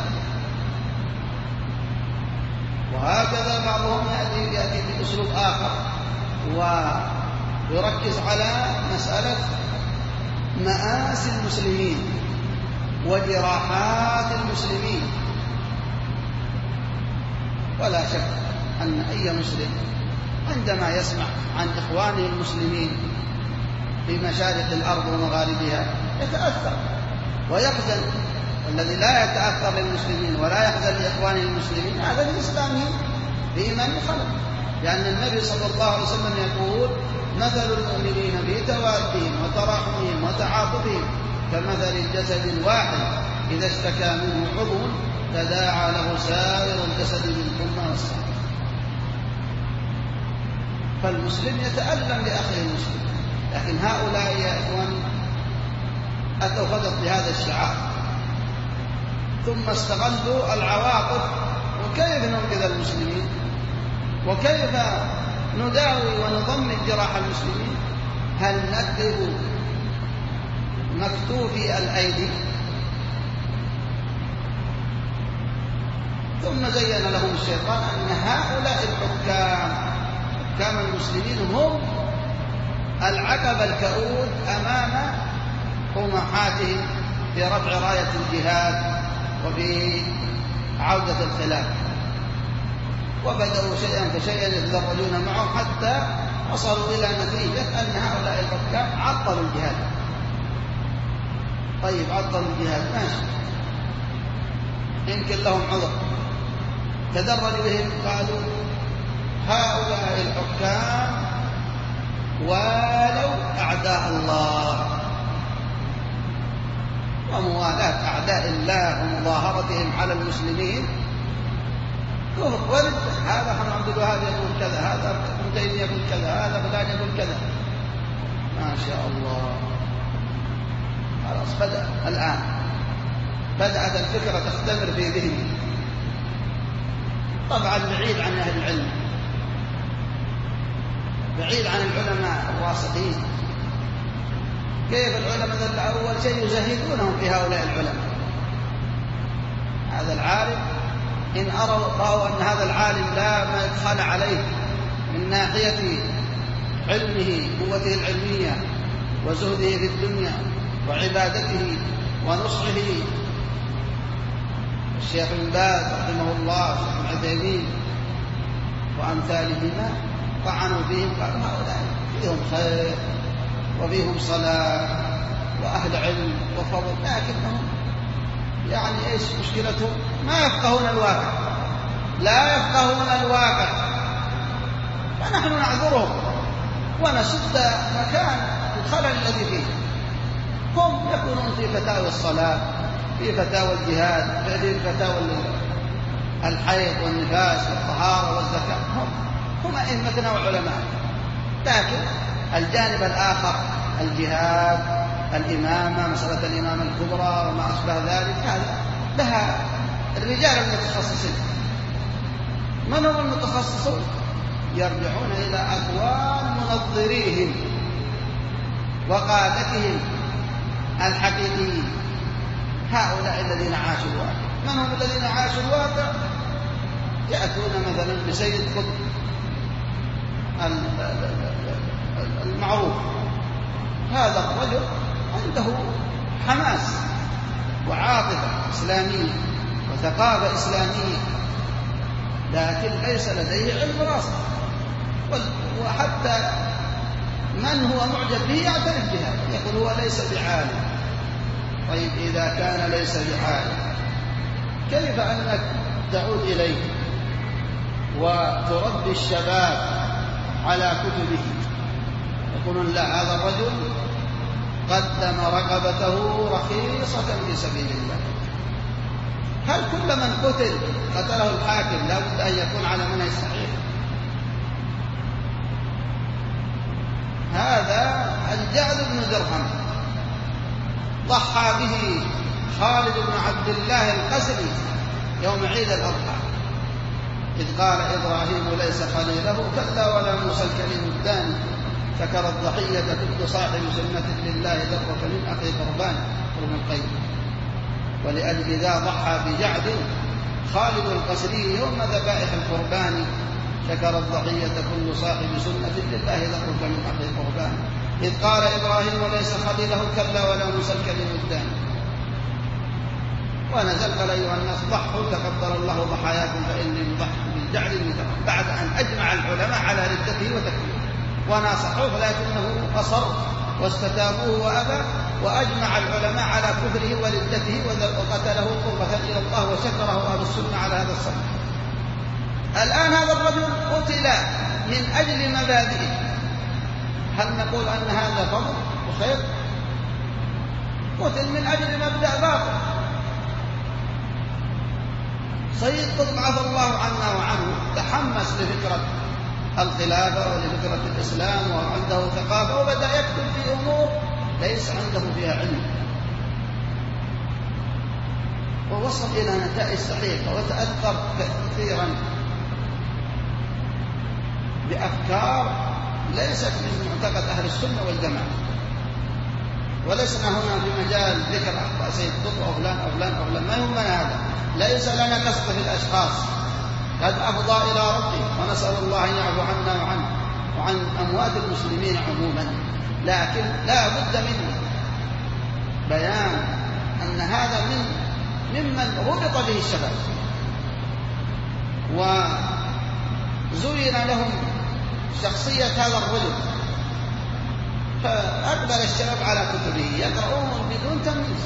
وهكذا بعضهم يأتي بأسلوب آخر ويركز على مسألة مآسي المسلمين وجراحات المسلمين. ولا شك أن أي مسلم عندما يسمع عن إخوانه المسلمين في مشارق الأرض ومغاربها يتأثر ويحزن. والذي لا يتأثر للمسلمين ولا يحزن لإخوانه المسلمين هذا الإسلام بإيمان خلق، لأن النبي صلى الله عليه وسلم يقول: مثل المؤمنين في توادهم وتراحمهم وتعاطفهم كمثل الجسد الواحد إذا اشتكى منه عضو تداعى له سائر الجسد بالحمى والسهر. فالمسلم يتألم لأخيه المسلم، لكن هؤلاء يا إخوان أتوا فقط بهذا الشعار ثم استغلوا العواطف. وكيف ننقذ المسلمين؟ وكيف نداوي ونضمن جراح المسلمين؟ هل نكتب مكتوفي الأيدي؟ ثم زين لهم الشيطان أن هؤلاء حكام المسلمين هم العقبة الكؤود أمام طموحاتهم في رفع راية الجهاد وفي عودة الخلافة. وبدأوا شيئا فشيئا يتدرجون معهم حتى وصلوا إلى نتيجة أن هؤلاء الحكام عطلوا الجهاد. طيب عطلوا الجهاد ماشي، يمكن لهم عذر. تدرجوا بهم قالوا: هؤلاء الحكام والوا أعداء الله، وموالاة أعداء الله ومظاهرتهم على المسلمين ورد. هذا محمد عبد الوهاب يقول كذا، هذا ابن تيمية يقول كذا، هذا فلان يقول كذا. ما شاء الله، خلاص بدأت الفكرة تختمر في ذهني. طبعا بعيد عن أهل العلم، بعيد عن العلماء الواسطين. كيف العلماء أول شيء يزهدونهم في هؤلاء العلماء؟ هذا العالم إن رأوا أن هذا العالم لا ما يدخل عليه من ناحية علمه، قوته العلمية وزهده في الدنيا وعبادته ونصحه الشيخ بن باز رحمه الله، الشيخ بن عثيمين وأمثالهما، طعنوا فيهم قالوا هؤلاء فيهم خير وفيهم صلاة وأهل علم وفضل، لكنهم يعني إيش مشكلتهم؟ ما يفقهون الواقع، لا يفقهون الواقع، فنحن نعذرهم ونسد مكان الخلل الذي فيه. هم يكونون في فتاوى الصلاة، في فتاوى الجهاد، في فتاوى الحيض والنفاس والطهارة والزكاة، هم أئمتنا وعلماء. لكن الجانب الآخر الجهاد، الإمامة، مسألة الإمامة الكبرى وما أشبه ذلك، هذا لها الرجال المتخصصين. من هم المتخصصون؟ يرجعون إلى أقوال منظريهم وقادتهم الحقيقيين، هؤلاء الذين عاشوا الواقع. من هم الذين عاشوا الواقع؟ يأتون مثلا بسيد قطب المعروف، هذا الرجل عنده حماس وعاطفة إسلامية وثقافة إسلامية، لكن ليس لديه علم راسخ، وحتى من هو معجب به يعترف بها، يقول هو ليس بعالم. طيب إذا كان ليس بعالم، كيف أنك تعود إليه وتربي الشباب على كتبه؟ يقولون لا، هذا الرجل قدم رقبته رخيصة في سبيل الله. هل كل من قتله الحاكم لا بد أن يكون على منهج صحيح؟ هذا الجعد بن درهم ضحى به خالد بن عبد الله القسري يوم عيد الأضحى، إذ قال إبراهيم ليس خليله كلا ولا موسى الكليم الداني، شكر الضحية كل صاحب سنة لله ذرة من أخي قربان ابن القيم. ولأجل ذا ضحى بجعد خالد القسري يوم ذبائح القربان، شكر الضحية كل صاحب سنة لله ذرة من أخي قربان، إذ قال إبراهيم ليس خليله كلا ولا موسى الكليم الداني. ونزل قال أيها الناس ضحوا تقبل الله ضحاياكم فإني مضحي بالجعد بعد أن أجمع العلماء على ردته وتكفيره وناصحوه، لكنه أصر واستتابوه وأبى، وأجمع العلماء على كفره وردته وقتله قربة إلى الله، وشكره أهل السنة على هذا الصنف. الآن هذا الرجل قتل من أجل مبادئه، هل نقول أن هذا فضل وخير؟ قتل من أجل مبدأ باطل. سيد قطب عفى الله عنا وعنه تحمس لفكرة الخلافة ولفكرة الإسلام وعنده ثقافة، وبدأ يكتب في أمور ليس عنده فيها علم، ووصل إلى نتائج صحيحة، وتأثر كثيرا بأفكار ليست من معتقد أهل السنة والجماعة. ولسنا هنا في مجال ذكر أخطاء سيد قطب أو فلان أو فلان أو فلان، ما يهمنا هذا، ليس لنا قصد في الأشخاص، قد أفضى إلى ربي، ونسأل الله أن يعفو عنا وعن أموات المسلمين عموما. لكن لا بد من بيان أن هذا ممن ربط به الشباب، وزين لهم شخصية هذا الرجل، فأقبل الشباب على كتبه يقرؤون بدون تمييز،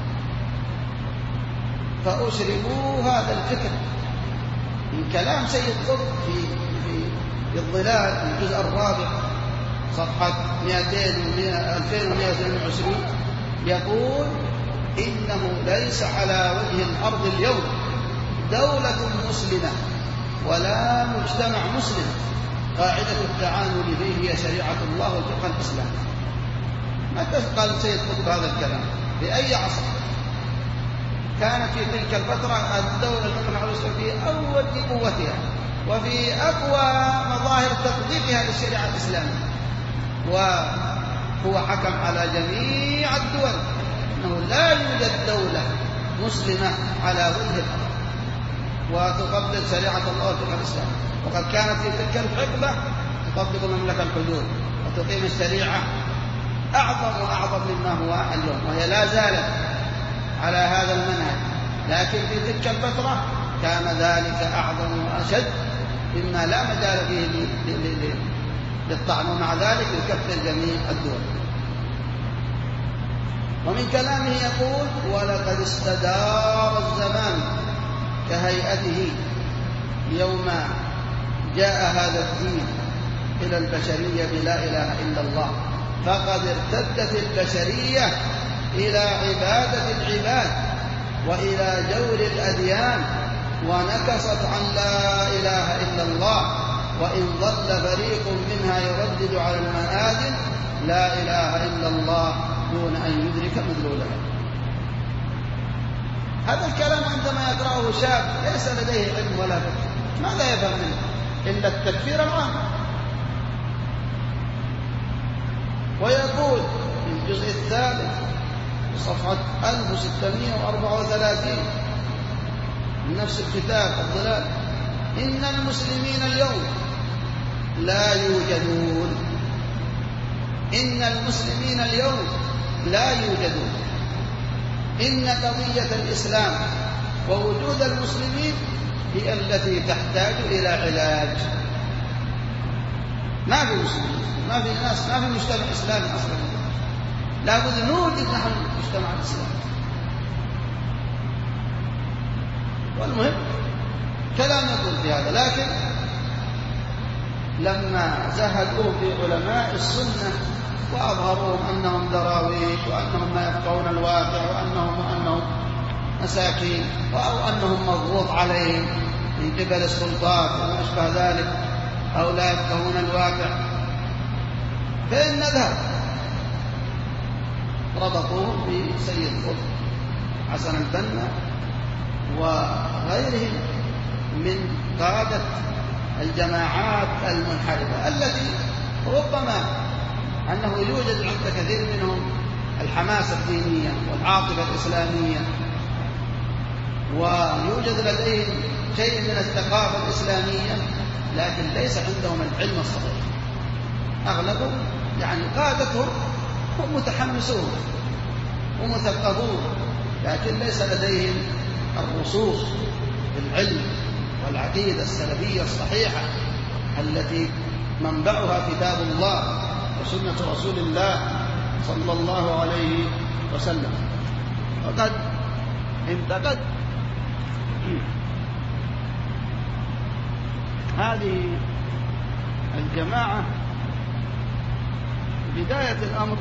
فأشربوا هذا الفكر من كلام سيد قطب في الظلال في الجزء الرابع صفحة 2122 يقول: إنه ليس على وجه الأرض اليوم دولة مسلمة ولا مجتمع مسلم قاعدة التعامل فيه هي شريعة الله والفقه الإسلامي. متى قال سيد قطب هذا الكلام؟ في أي عصر؟ كانت في تلك الفترة الدولة المملكة في أول قوتها وفي أقوى مظاهر تطبيقها للشريعة الإسلامية، وهو حكم على جميع الدول أنه لا يوجد دولة مسلمة على وجه الأرض وتطبق شريعة الله والفقه الإسلامي. وقد كانت في تلك الحقبة تطبق مملكة الحدود وتقيم الشريعة أعظم وأعظم مما هو اليوم، وهي لا زالت على هذا المنهج، لكن في تلك الفترة كان ذلك أعظم وأشد مما لا مجال فيه للطعن، ومع ذلك يكفر جميع الدول. ومن كلامه يقول: ولقد استدار الزمان كهيئته يوم جاء هذا الدين إلى البشرية بلا إله إلا الله، فقد ارتدت البشرية إلى عبادة العباد وإلى جور الأديان، ونكصت عن لا إله إلا الله، وإن ظل فريق منها يردد على المآذن لا إله إلا الله دون أن يدرك مدلولها. هذا الكلام عندما يقرأه شاب ليس لديه علم ولا فكر، ماذا يفهم منه إلا التكفير العام؟ ويقول في الجزء الثالث صفحة 1634 من نفس الكتاب الضلال: إن المسلمين اليوم لا يوجدون. إن المسلمين اليوم لا يوجدون. إن قضية الإسلام ووجود المسلمين هي التي تحتاج إلى علاج. ما في مسلمين، ما في ناس، ما في مجتمع إسلامي أصلا، لابد نوجد نحن المجتمع الإسلامي. والمهم كلام يقول في هذا، لكن لما زهدوا في علماء السنة وأظهروا أنهم دراويش وأنهم ما يفقهون الواقع وأنهم مساكين أو أنهم مضغوط عليهم من قبل السلطات وما أشبه ذلك، أو لا يفقهون الواقع، فإن نذهب ربطوهم بسيد قطب حسن البنا وغيرهم من قادة الجماعات المنحرفة التي ربما أنه يوجد عند كثير منهم الحماسة الدينية والعاطفة الإسلامية، ويوجد لديهم شيء من الثقافة الإسلامية، لكن ليس عندهم العلم الصحيح. أغلبهم يعني قادتهم هم متحمسون ومثقفون، لكن ليس لديهم الرسوخ بالعلم والعقيدة السلفية الصحيحة التي منبعها كتاب الله وسنة رسول الله صلى الله عليه وسلم. وقد انتقد هذه الجماعة بداية الأمر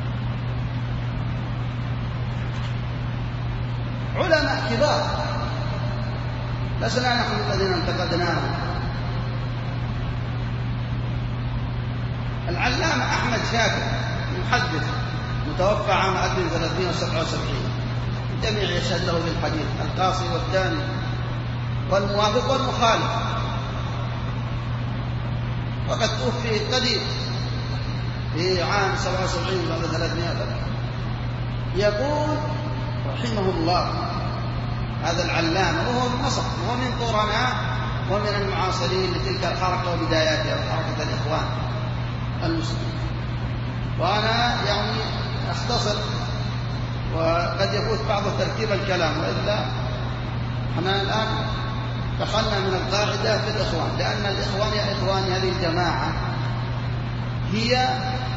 علماء كبار، لسنا نحن الذين انتقدناهم. العلامة أحمد شاكر محدث متوفى عام 1377، الجميع يشهد له بالحديث، القاصي والثاني والموافق والمخالف، وقد توفي قديم في عام 77 بعد 300 سنة. يقول رحمه الله هذا العلامة، وهو من مصر وهو من قرناء ومن المعاصرين لتلك الحركة وبداياتها وحركة الإخوان المسلمين، وأنا يعني أختصر وقد يفوت بعض ترتيب الكلام، وإلا احنا الآن دخلنا من القاعدة في الإخوان، لأن الإخوان يا إخواني هذه الجماعة هي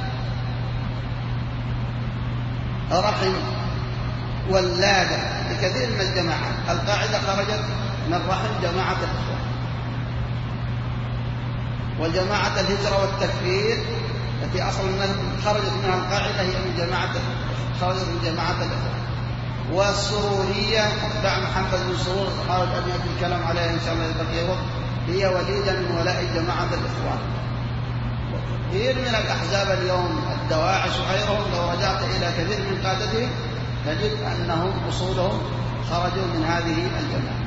رحم ولادة لكثير من الجماعات. القاعدة خرجت من رحم جماعة الإخوان، والجماعة الهجرة والتكفير التي أصلا خرجت منها القاعدة هي من خرجت من جماعة الإخوان. والسرورية أتباع محمد بن سرور حاول أن يأتي الكلام عليها إن شاء الله بقي وقت، هي وليدة من ولاء جماعة الإخوان. وكثير من الأحزاب اليوم الدواعش وغيرهم لو رجعت إلى كثير من قادتهم تجد أنهم أصولهم خرجوا من هذه الجماعة.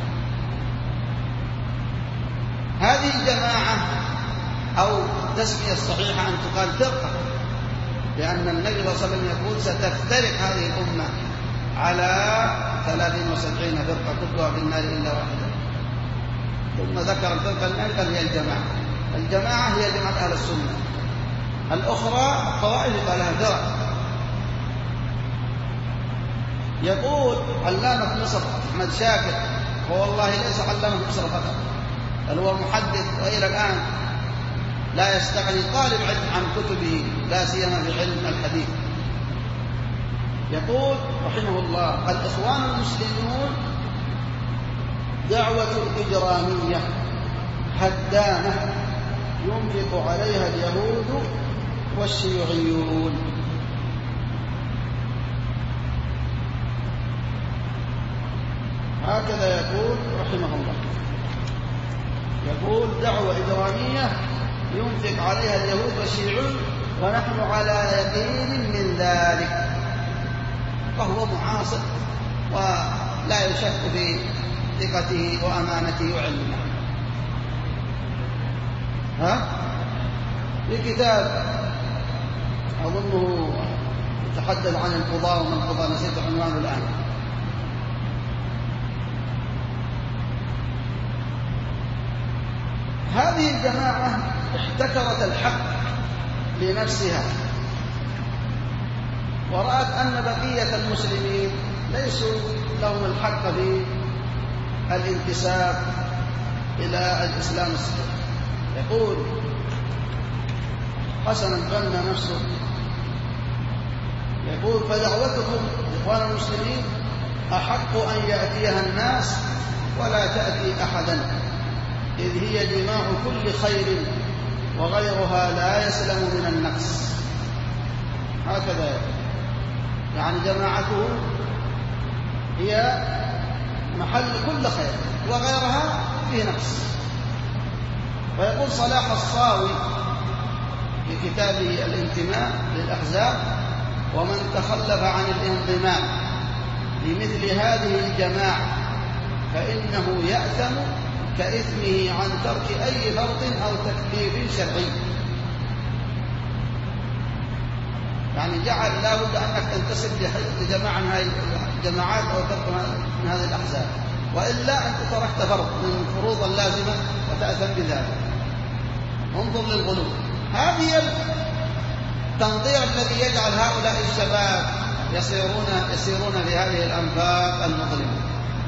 هذه الجماعة أو التسمية الصحيحة أن تقال فرقة، لأن النبي صلى الله عليه وسلم يقول ستفترق هذه الأمة على 73 فرقة كلها في النار إلا واحدة. ثم ذكر الفرقة الأولى هي الجماعة. الجماعة هي جماعة أهل السنة، الأخرى الطوائف قالها فرق. يقول علامة مصر أحمد شاكر، والله ليس علامة مصر فقط بل هو محدث وإلى الآن لا يستغني طالب علم عن كتبه لا سيما في علم الحديث. يقول رحمه الله: الإخوان المسلمون دعوة إجرامية هدامة ينفق عليها اليهود والشيوعيون. هكذا يقول رحمه الله. يقول: دعوة إجرامية ينفق عليها اليهود والشيوعيون ونحن على يقين من ذلك. وهو معاصر ولا يشك في ثقته وأمانته وعلمه. في كتاب أظنه يتحدث عن القضاء ومن القضاء، نسيت عنوانه الآن. هذه الجماعة احتكرت الحق لنفسها ورأت أن بقية المسلمين ليسوا لهم الحق في الانتساب إلى الإسلام الصحيح. يقول حسن البنا نفسه، يقول: فدعوتكم إخوان المسلمين أحق أن يأتيها الناس ولا تأتي أحدا، إذ هي جماع كل خير وغيرها لا يسلم من النقص. هكذا يقول. يعني جماعته هي محل كل خير وغيرها فيه نقص. ويقول صلاح الصاوي في كتابه الانتماء للأحزاب: ومن تخلف عن الانضمام لمثل هذه الجماعة فإنه يأثم كإثمه عن ترك أي فرض أو تكليف شرعي. يعني جعل لا بد أنك تنتسب لجماعة من هذه الجماعات أو ترك من هذه الأحزاب، وإلا أنت تركت فرض من الفروض اللازمة وتأثم بذلك. انظر للغلو. هذه التنظير الذي يجعل هؤلاء الشباب يسيرون في هذه الأنفاق المظلمة.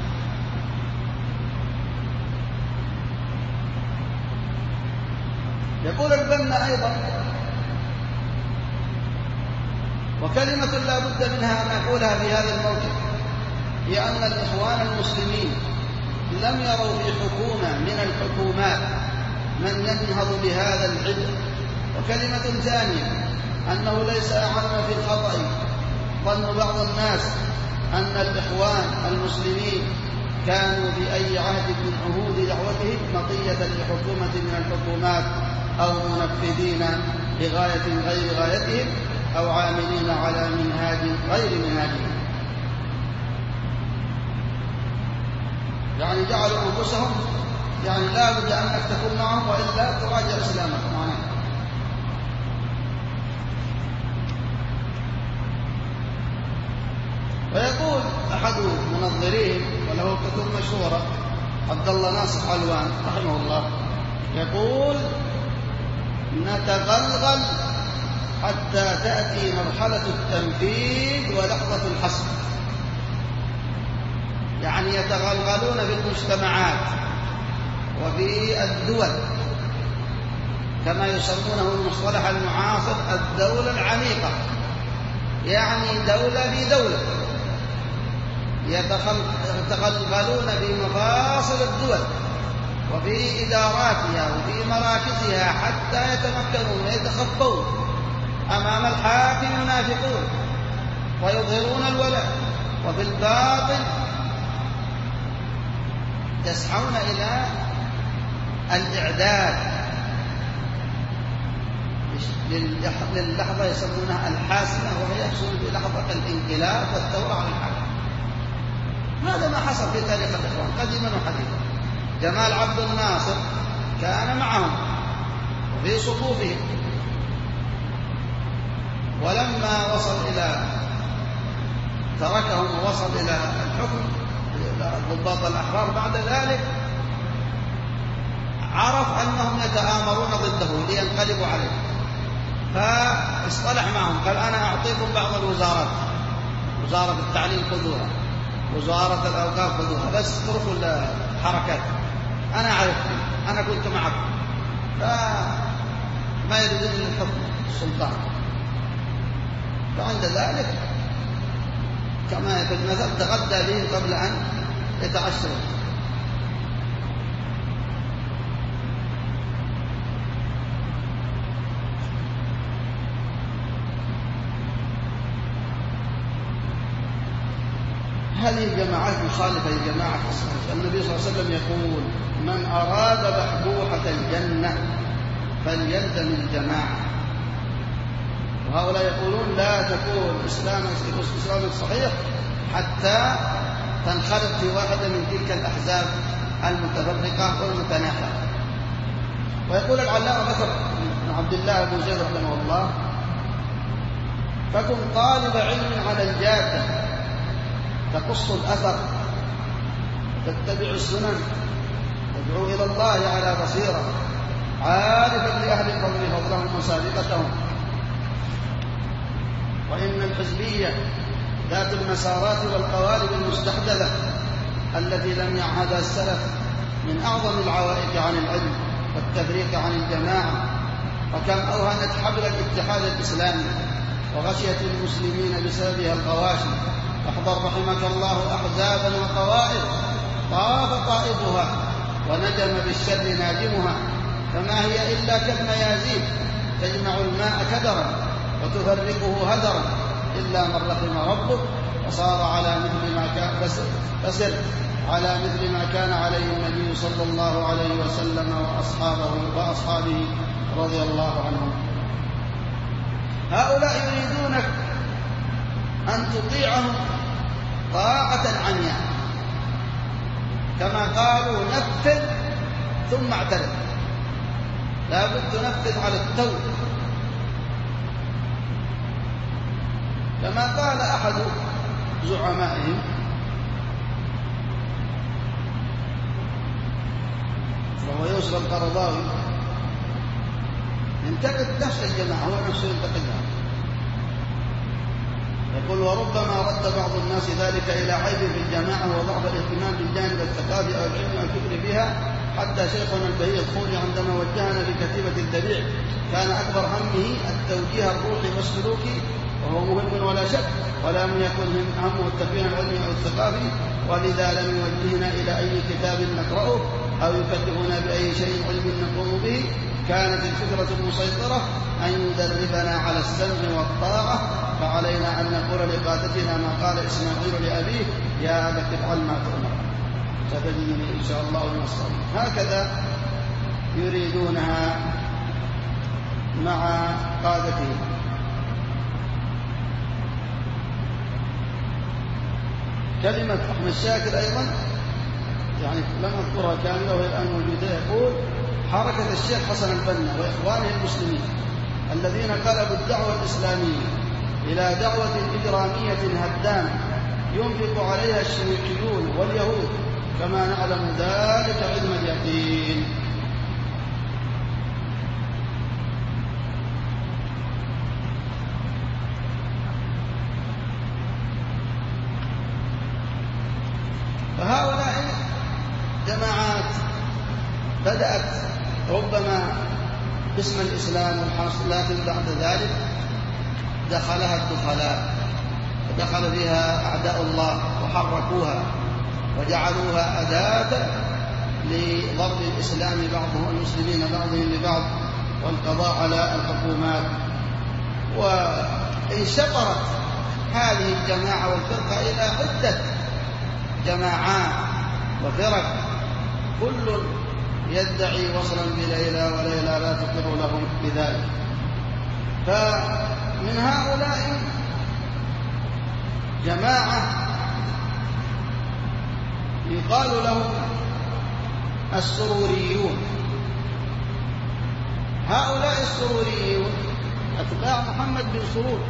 يقول البنا أيضا: وكلمة لا بد منها أن أقولها في هذا الموقف هي أن الإخوان المسلمين لم يروا في حكومة من الحكومات من ينهض بهذا العلم. وكلمة ثانية أنه ليس أعم في الخطأ ظن بعض الناس أن الإخوان المسلمين كانوا في أي عهد من عهود دعوتهم مطية لحكومة من الحكومات أو منفذين لغاية غير غايتهم أو عاملين على منهاج غير منهاجهم. يعني جعلوا أنفسهم يعني لا بد أنك تكون معهم وإلا تراجع إسلامك معنا. ويقول أحد منظريهم وله كتب مشهورة عبد الله ناصر علوان رحمه الله، يقول: نتغلغل حتى تأتي مرحلة التنفيذ ولحظة الحصر. يعني يتغلغلون في المجتمعات وفي الدول، كما يسمونه المصطلح المعاصر الدولة العميقة، يعني دولة في دولة، يتغلغلون في مفاصل الدول وفي إداراتها وفي مراكزها حتى يتمكنون ويتخطون أمام الحاكم ينافقون ويظهرون الولاء، وفي الباطن يسعون إلى الإعداد للحظة يسمونها الحاسمة، وهي يحصل في لحظة الانقلاب والثورة على الحاكم. هذا ما حصل في تاريخ الإخوان قديما وحديثا. جمال عبد الناصر كان معهم وفي صفوفهم، ولما وصل إلى تركهم ووصل إلى الحكم ضباط الأحرار بعد ذلك عرف أنهم يتآمرون ضده لينقلبوا عليه، فاصطلح معهم قال: أنا أعطيكم بعض الوزارات وزارة التعليم خذوها، وزارة الأوقاف خذوها، بس اتركوا الحركات، أنا أعرفكم، أنا كنت معكم، فما يريدون الحكم السلطان. فعند ذلك كما في المثل تغدى بهم قبل أن يتعشروا. هذه الجماعات مخالفة لجماعة الصحابة. النبي صلى الله عليه وسلم يقول: من أراد بحبوحة الجنة فليلزم الجماعة. وهؤلاء يقولون لا تكون إسلام صحيح حتى تنخرط في واحدة من تلك الأحزاب المتفرقة والمتناحرة. ويقول العلامة بكر بن عبد الله بن زيد رحمه الله: فكن طالب علم على الجادة، تقص الأثر، تتبع السنن، تدعو إلى الله على بصيرة، عارفا لأهل الفضل فضلهم وسابقتهم. وإن الحزبية ذات المسارات والقوالب المستحدثة التي لم يعهدها السلف من أعظم العوائق عن العلم والتفريق عن الجماعة، وكم أوهنت حبل الاتحاد الإسلامي وغشيت المسلمين بسببها الغواشي. احذر رحمك الله أحزابا وطوائف طاف طائفها ونجم بالشر ناجمها، فما هي إلا كالميازين تجمع الماء كدرا وتفرقه هدرا، إلا من رحم ربك وصار على مثل ما كان فسر على مثل ما كان عليه النبي صلى الله عليه وسلم وأصحابه رضي الله عنهم. هؤلاء يريدونك أن تطيعهم طاعة عمياء، كما قالوا: نفذ ثم اعترف. لا بد تنفذ على التو، كما قال أحد زعمائهم: وهو يوسف القرضاوي، انتقد نفس الجماعة، هو نفسه ينتقدها. يقول: وربما رد بعض الناس ذلك إلى عيب في الجماعة وضعف الاهتمام بالجانب الثقافي أو العلمي أو الفكر بها، حتى شيخنا البهي الخولي عندما وجهنا في كتيبة الدبيع كان أكبر همه التوجيه الروحي والسلوكي، وهو مهم ولا شك، ولم يكن همه التفهيم العلمي أو الثقافي، ولذا لم يوجهنا إلى أي كتاب نقرأه أو يكلفنا بأي شيء علمي نقوم به. كانت الفكرة المسيطرة أن يدربنا على السمع والطاعة، فعلينا أن نقول لقادتنا ما قال إسماعيل لأبيه: يا أبت افعل ما تؤمر ستجدني إن شاء الله من الصالحين. هكذا يريدونها مع قادتهم. كلمة أحمد شاكر أيضا يعني لم أذكرها كاملة وهي الآن موجودة. يقول: حركة الشيخ حسن البنا وإخوانه المسلمين الذين قلبوا الدعوة الإسلامية إلى دعوة إجرامية هدامة ينفق عليها الشيوعيون واليهود، كما نعلم ذلك علم اليقين. فهؤلاء جماعات بدأت ربما باسم الإسلام والحرص، لكن بعد ذلك دخلها الدخلاء ودخل فيها أعداء الله وحركوها وجعلوها أداة لضرب الإسلام بعضهم المسلمين بعضهم لبعض والقضاء على الحكومات. وانشطرت هذه الجماعة والفرقة إلى عدة جماعات وفرق، كل يدعي وصلا بليلى وليلى لا تقر لهم بذلك. فمن هؤلاء جماعة يقال لهم السروريون. هؤلاء السروريون أتباع محمد بن سرور،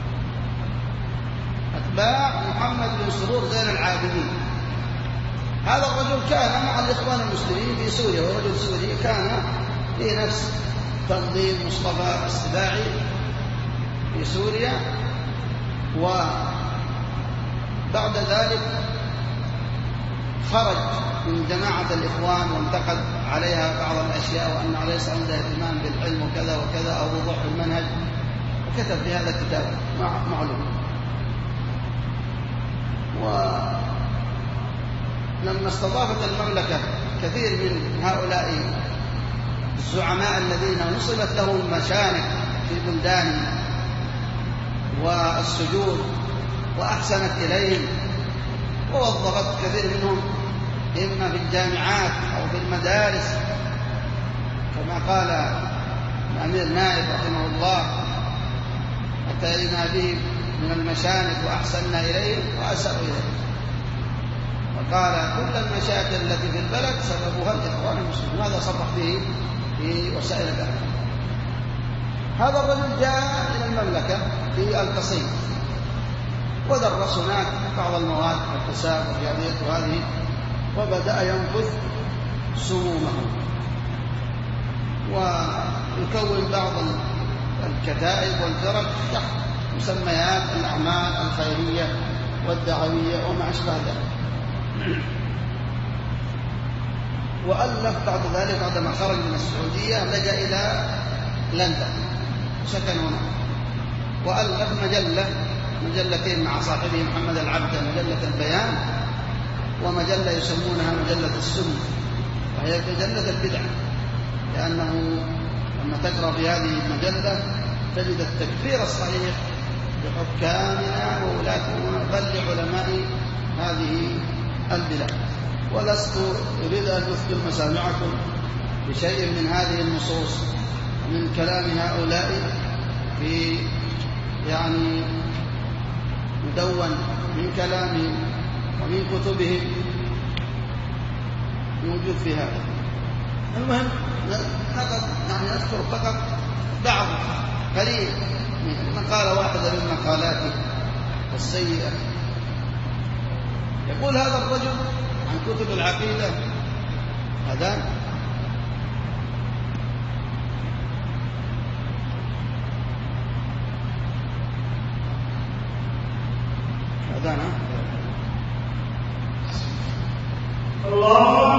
أتباع محمد بن سرور زين العابدين. هذا الرجل كان مع الإخوان المسلمين في سوريا، ورجل سوري كان في نفس تنظيم مصطفى السباعي في سوريا، بعد ذلك خرج من جماعة الإخوان وانتقد عليها بعض الأشياء وأن ليس عنده اهتمام بالعلم وكذا وكذا أو وضوح المنهج، وكتب في هذا الكتاب معلوم. ولما استضافت المملكة كثير من هؤلاء الزعماء الذين نصبت لهم مشانق في بلدانهم والسجود وأحسنت إليهم، ووظفت كثير منهم إما في الجامعات أو في المدارس كما قال الأمير نائب رحمه الله: أتينا به من المشانق وأحسننا إليهم وأسأوا إليهم. وقال: كل المشاكل التي في البلد سببها الإخوان المسلمون. هذا صرح به في وسائل الإعلام. هذا الرجل جاء إلى المملكة في القصيم ودرس هناك بعض المواد والحساب والرياضيات وهذه، وبدأ ينفذ سمومه ويكون بعض الكتائب والفرق تحت مسميات الأعمال الخيرية والدعوية وما أشبه ذلك. وألف بعد ذلك بعدما خرج من السعودية لجأ إلى لندن وسكن هنا، وألف مجلتين مع صاحبه محمد العبد: مجلة البيان ومجلة يسمونها مجلة السنة، وهي مجلة البدع، لأنه لما تقرأ في هذه المجلة تجد التكفير الصحيح لحكامنا وولاة بل لعلماء هذه البلاد. ولست أريد أن أثقل مسامعكم بشيء من هذه النصوص ومن كلام هؤلاء في مدون من كلامهم ومن كتبهم موجود في هذا. المهم نذكر فقط بعض قليل من قال واحدة من مقالاته السيئة. يقول هذا الرجل عن كتب العقيدة: أذان الله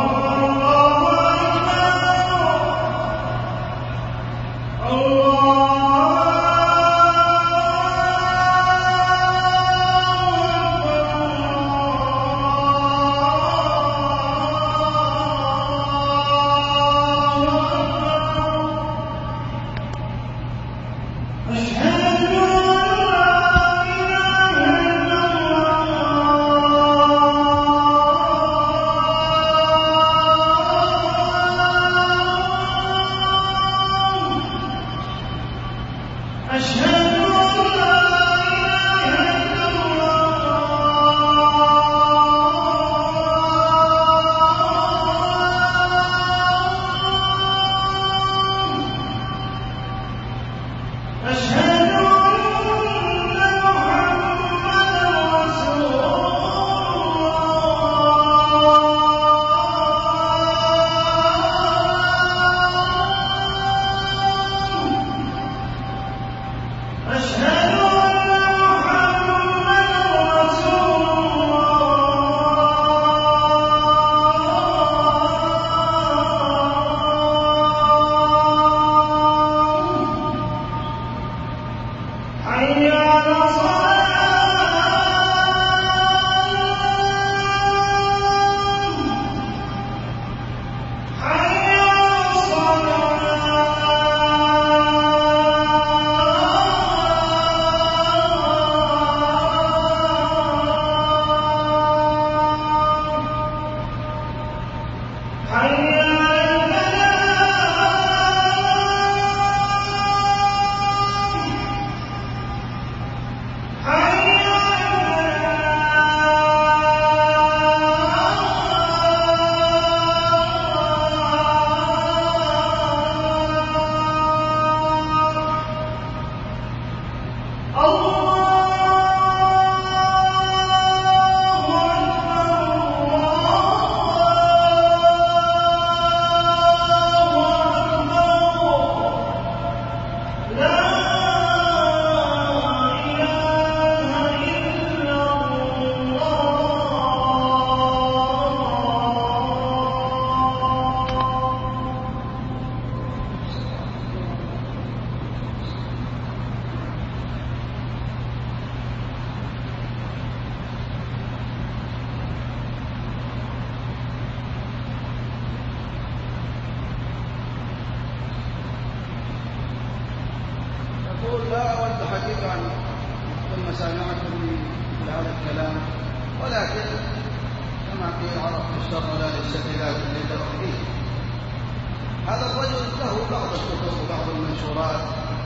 أن ثم سامعكم مثل هذا الكلام، ولكن كما قيل عرفت الشر لا للشكلات للتوحيد. هذا الرجل له بعض الكتب وبعض المنشورات،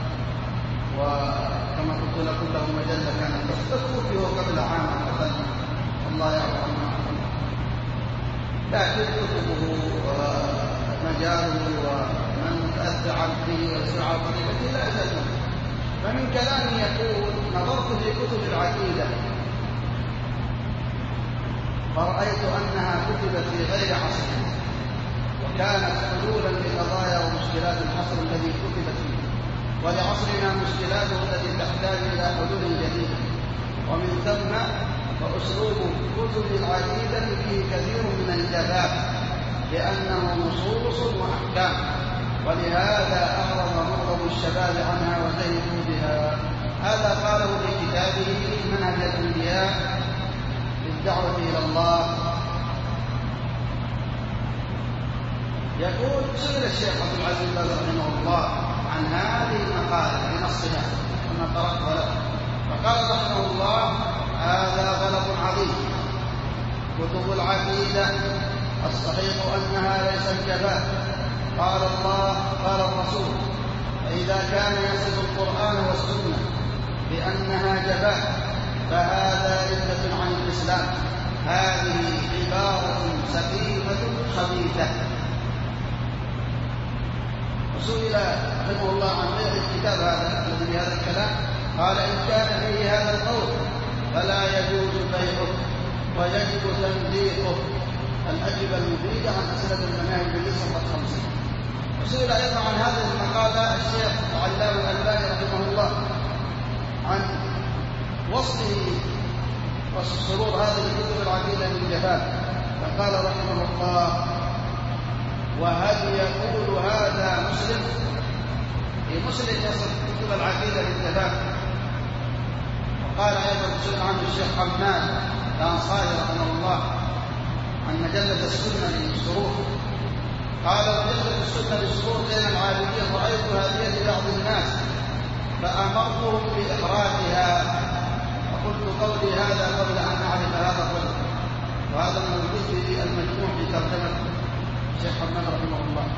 وكما قلت لكم له مجلة كانت تكتب قبل عام مثلا، الله يعلم عنها، لكن كتبه ومجاله ومن تأثر به ويسمع طريقته لا يزال. فمن كلامه يقول: نظرت في كتب العقيدة فرأيت أنها كتبت في غير عصرنا، وكانت حلولا لقضايا ومشكلات العصر الذي كتبت فيه، ولعصرنا مشكلاته التي تحتاج إلى حلول جديدة. ومن ثم فأسلوب كتب العقيدة فيه كثير من الجفاف، لأنه نصوص وأحكام، ولهذا أعرض معظم الشباب عنها وزهدوا بها. هذا قاله في كتابه منهج الأنبياء للدعوة إلى الله. يقول: سئل الشيخ عبد العزيز رحمه الله عن هذه المقالة بنصها كما قرأت له، فقال رحمه الله: هذا غلط عظيم. كتب العقيدة الصحيح أنها ليست جفاف، قال الله قال الرسول، فإذا كان يصف القرآن والسنة بأنها جفاف فهذا ردة عن الإسلام. هذه عبارة سقيمة خبيثة. وسئل رحمه الله عن بيع الكتاب هذا الذي بهذا الكلام، قال: إن كان فيه هذا القول فلا يجوز بيعه ويجب تنزيهه. الأجوبة المفيدة عن أسئلة المناهج في صفحة 50. وسئل أيضا عن هذه المقالة الشيخ العلامة الألباني رحمه الله عن وصفه وشرور هذه الكتب العقيدة بالجفاف، فقال رحمه الله: وهل يقول هذا مسلم؟ مسلم يصف كتب العقيدة بالجفاف. وقال أيضا سئل عنه الشيخ حماد الأنصاري رحمه الله عن مجلة السنة للشروط، قال: مجلة السنة للشروط بين العابدين رأيتها بيد بعض الناس فأمرتهم بإخراجها، فقلت قولي هذا قبل أن أعرف هذا الرجل. وهذا موجود في المجموع في ترجمة الشيخ حماد رحمه الله.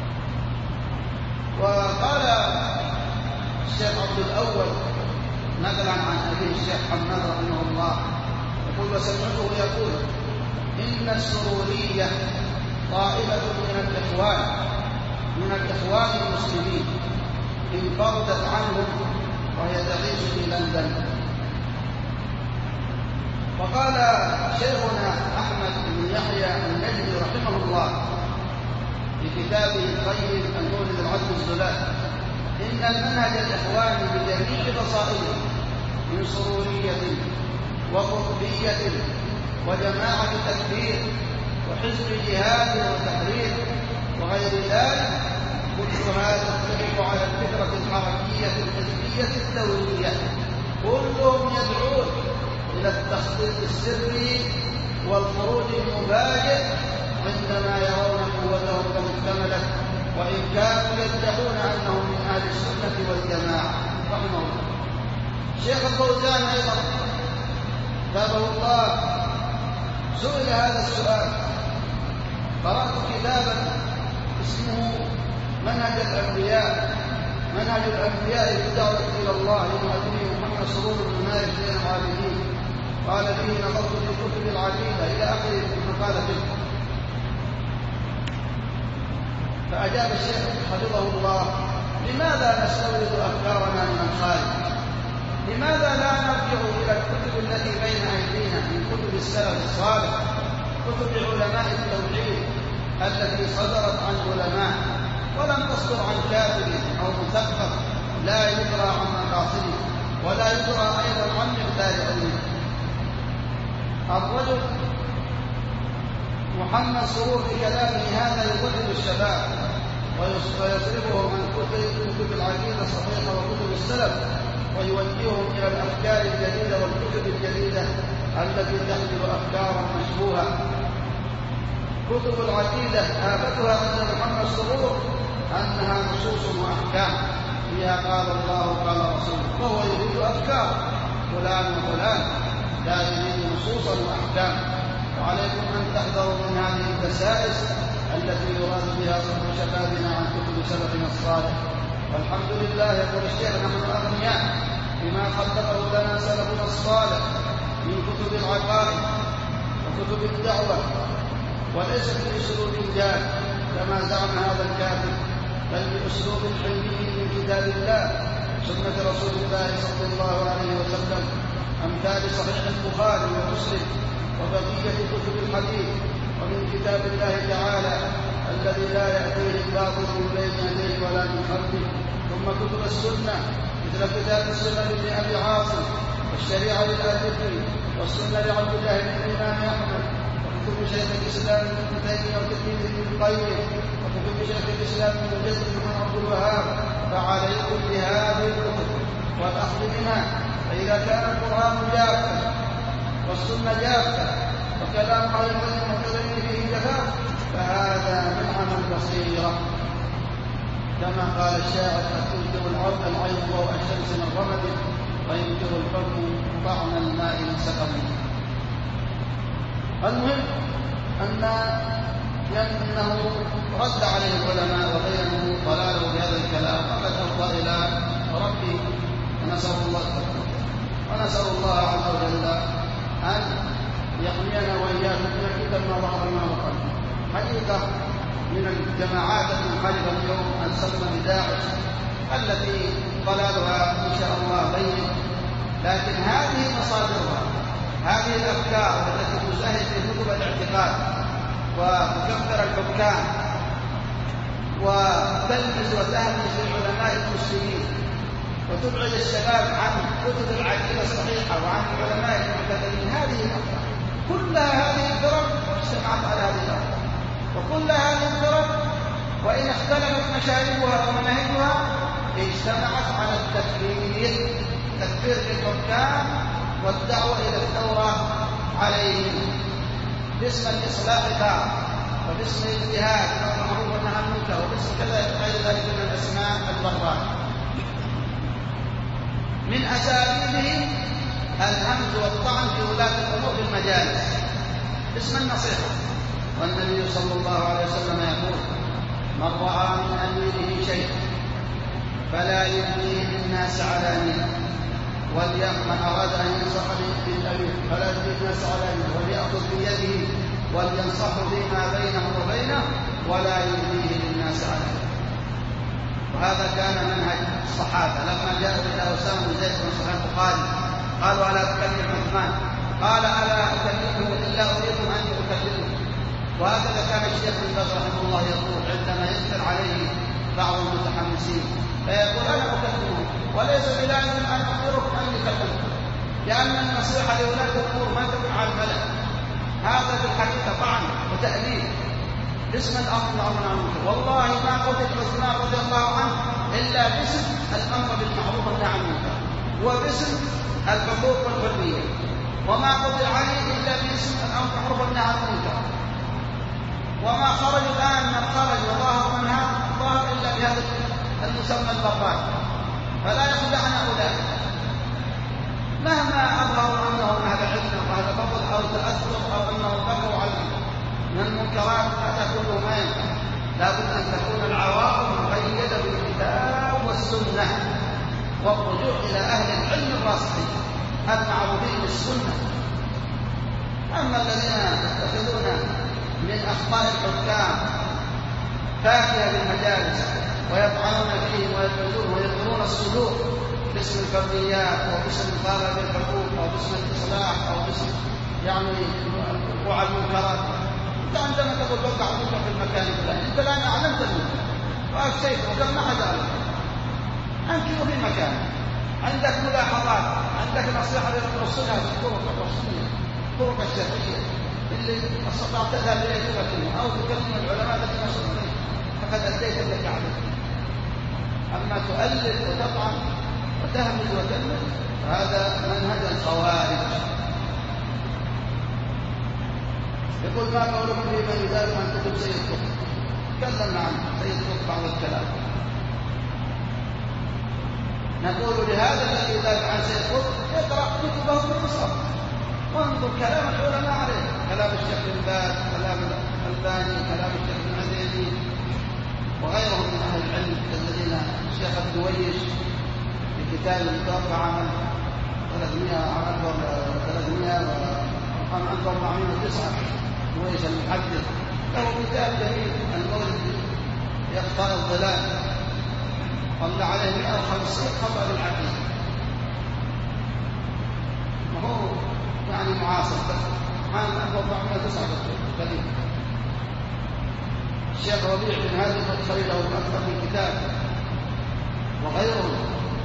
وقال الشيخ عبد الأول نقلا عن أبيه الشيخ حماد رحمه الله يقول: وسمعته يقول: إن السرورية طائفة من الإخوان المسلمين انفردت عنهم وهي تعيش في لندن. وقال شيخنا أحمد بن يحيى النجدي رحمه الله في كتابه القيم المولد العدل الزلال: إن المنهج الإخواني بجميع فصائله من سرورية وقطبية وجماعة تكبير وحزب جهاد وتحرير وغير ذلك كلها تتفق على الفكرة الحركية الحزبية الدولية، كلهم يدعون إلى التخطيط السري والخروج المفاجئ عندما يرون قوتهم قد اكتملت، وإن كانوا يدعون أنهم من أهل السنة والجماعة. رحمه الله. الشيخ الفوزان أيضا تابه الله سئل هذا السؤال. قرأت كتابا اسمه منهج الأنبياء بالدعوة إلى الله لمؤلفه محمد سرور بن مالك زين العابدين، قال فيه: نظرت في كتب العقيدة إلى آخر المقالة. فأجاب الشيخ حفظه الله: لماذا نستورد أفكارنا من الخارج؟ لماذا لا نرجع إلى الكتب التي بين أيدينا من كتب السلف الصالح، كتب علماء التوحيد التي صدرت عن علماء ولم تصدر عن كاتب أو مثقف لا يدرى عن مقاصده ولا يدرى أيضا عن مقدار علمه. الرجل محمد سرور في كلامه هذا يضلل الشباب ويصرفهم عن كتب العقيدة الصحيحة وكتب السلف، ويوجههم إلى الأفكار الجديدة والكتب الجديدة التي تحمل أفكارا مشبوهة. كتب العقيدة آفتها عند محمد سرور أنها نصوص وأحكام، فيها قال الله قال رسوله، وهو يريد أفكار فلان وفلان لا يريد نصوصا وأحكام. وعليكم أن تحذروا من هذه الدسائس التي يراد بها صرف شبابنا عن كتب سلفنا الصالح. والحمد لله يقول الشيخ نحن أغنياء بما خلقه لنا سلفنا الصالح من كتب العقائد وكتب الدعوة، وليست بأسلوب جاد كما زعم هذا الكافر، بل بأسلوب علمي من كتاب الله سنة رسول الله صلى الله عليه وسلم، أمثال صحيح البخاري ومسلم وبقية كتب الحديث، ومن كتاب الله تعالى الذي لا يأتيه الباطل من بين يديه ولا من خلفه. ثم كتب السنة مثل كتاب السنة لأبي عاصم، والشريعة للآجري، والسنة لعبد الله بن الإمام أحمد، وكتب شيخ الإسلام ابن تيمية وتلميذه ابن القيم، وكتب شيخ الإسلام ابن جزء بن عبد الوهاب. فعليكم بهذه الكتب والأخذ منها، فإذا كان القرآن جافا والسنة جافة وكلام أهل العلم وكلام فيه جفاف فهذا من عمل البصيرة، كما قال الشاعر: تنكر العرض العين ضوء الشمس من رمد، وينكر الفم طعم الماء من سقم. المهم أنه رد عليه العلماء وبينوا ضلاله بهذا الكلام، وقد أفضى إلى ربي، ونسأل الله عز وجل أن يقنينا وإياكم من الفتن ما ظهر ما بطن. حقيقة من الجماعات المنحرفة اليوم أنسبنا بداعش التي ضلالها إن شاء الله بين، لكن هذه مصادرها، هذه الأفكار التي تزهد في كتب الاعتقاد وتكفر الحكام وتلمز وتهمز العلماء المسلمين وتبعد الشباب عن كتب العقيدة الصحيحة وعن العلماء المعتدلين، هذه الأفكار كلها، هذه الفرق اجتمعت على هذه الأفكار، وكل هذه الفرق وإن اختلفت مشاربها ومناهجها اجتمعت على التكفير للحكام والدعوة إلى الثورة عليهم باسم الإصلاح تارة، وباسم الاجتهاد والمعروف والنهي عن المنكر، وباسم كذا غير ذلك من الأسماء البراء. من أساليبهم الهمز والطعن في ولاة الأمور في المجالس باسم النصيحة. والنبي صلى الله عليه وسلم يقول: من رأى من أميره شيئا فلا يبنيه للناس علانية، من أراد أن ينصح للأمير فلا يبنيه الناس علانية، وليأخذ بيده ولينصح فيما بينه وبينه ولا يبنيه للناس علانية. وهذا كان منهج الصحابة لما جاءوا إلى أسامة بن زيد بن صحيح البخاري قالوا: ألا تكلم عثمان؟ قال: ألا أكلمه إلا أريدهم أن يكلمه. وهكذا كان الشيخ بن باز رحمه الله يقول عندما ينكر عليه بعض المتحمسين فيقول: أنا أكلمه وليس بلازم أن أمرك أن يكلمه، لأن النصيحة لولاة الأمور ما تكون على الملأ، هذا في الحقيقة طعن وتأليف باسم الأمر بالمعروف والنهي عن المنكر. والله ما قتل عثمان رضي الله عنه إلا باسم الأمر بالمعروف والنهي عن المنكر وباسم الحقوق والحرية، وما قتل علي إلا باسم الأمر بالمعروف والنهي عن المنكر، وما خرج الآن من خرج وظاهر من هذا ظاهر إلا بهذا المسمى البراد. فلا يخدعنا أولئك مهما أظهروا أنهم هذا علم وهذا فضل أو تأثر أو أنهم بقوا على من المنكرات، هذا كله ما ينفع. لابد أن تكون العواقب مقيدة بالكتاب والسنة والرجوع إلى أهل العلم الراسخين المعروفين بالسنة. أما الذين يتخذون من أخطاء الحكام فاكهة بالمجالس ويطعنون فيهم ويلمزون ويظهرون السلوك باسم الفرديات وباسم مطالبة بالحقوق أو باسم الإصلاح أو باسم وقوع المنكرات. أنت عندما تقول وقع المنكر في المكان الفلاني أنت الآن أعلمت المنكر وأفشيت وكم أحد أعلم، أنكره في مكان، عندك ملاحظات، عندك نصيحة للرسولة في الطرق الرسولية الطرق الشرعية اللي استطعت تذهب إليه تكلمه أو تكلم العلماء الذين نشروا فيه فقد أديت لك عليه. أما تؤلف وتطعن وتهمز وتلمس هذا منهج الخوارج. يقول: ما قولكم في من يدافع عن كتب سيد قطب؟ تكلمنا عن سيد قطب بعض الكلام. نقول لهذا الذي يدافع عن سيد قطب اقرأ كتبه بالمصحف وانظر كلام العلماء عليه، كلام الشيخ بن باز، كلام الألباني، كلام الشيخ بن عثيمين وغيرهم من أهل العلم الذين الشيخ الدويش في كتاب المتوقع عام 349 دويش المحدث له كتاب جميل المولد يقطع الظلال طلع عليه 150 خطأ بالعقيدة، وهو يعني معاصر عام 1499 قديم. الشيخ ربيع بن هادي قد له أكثر من كتاب وغيره.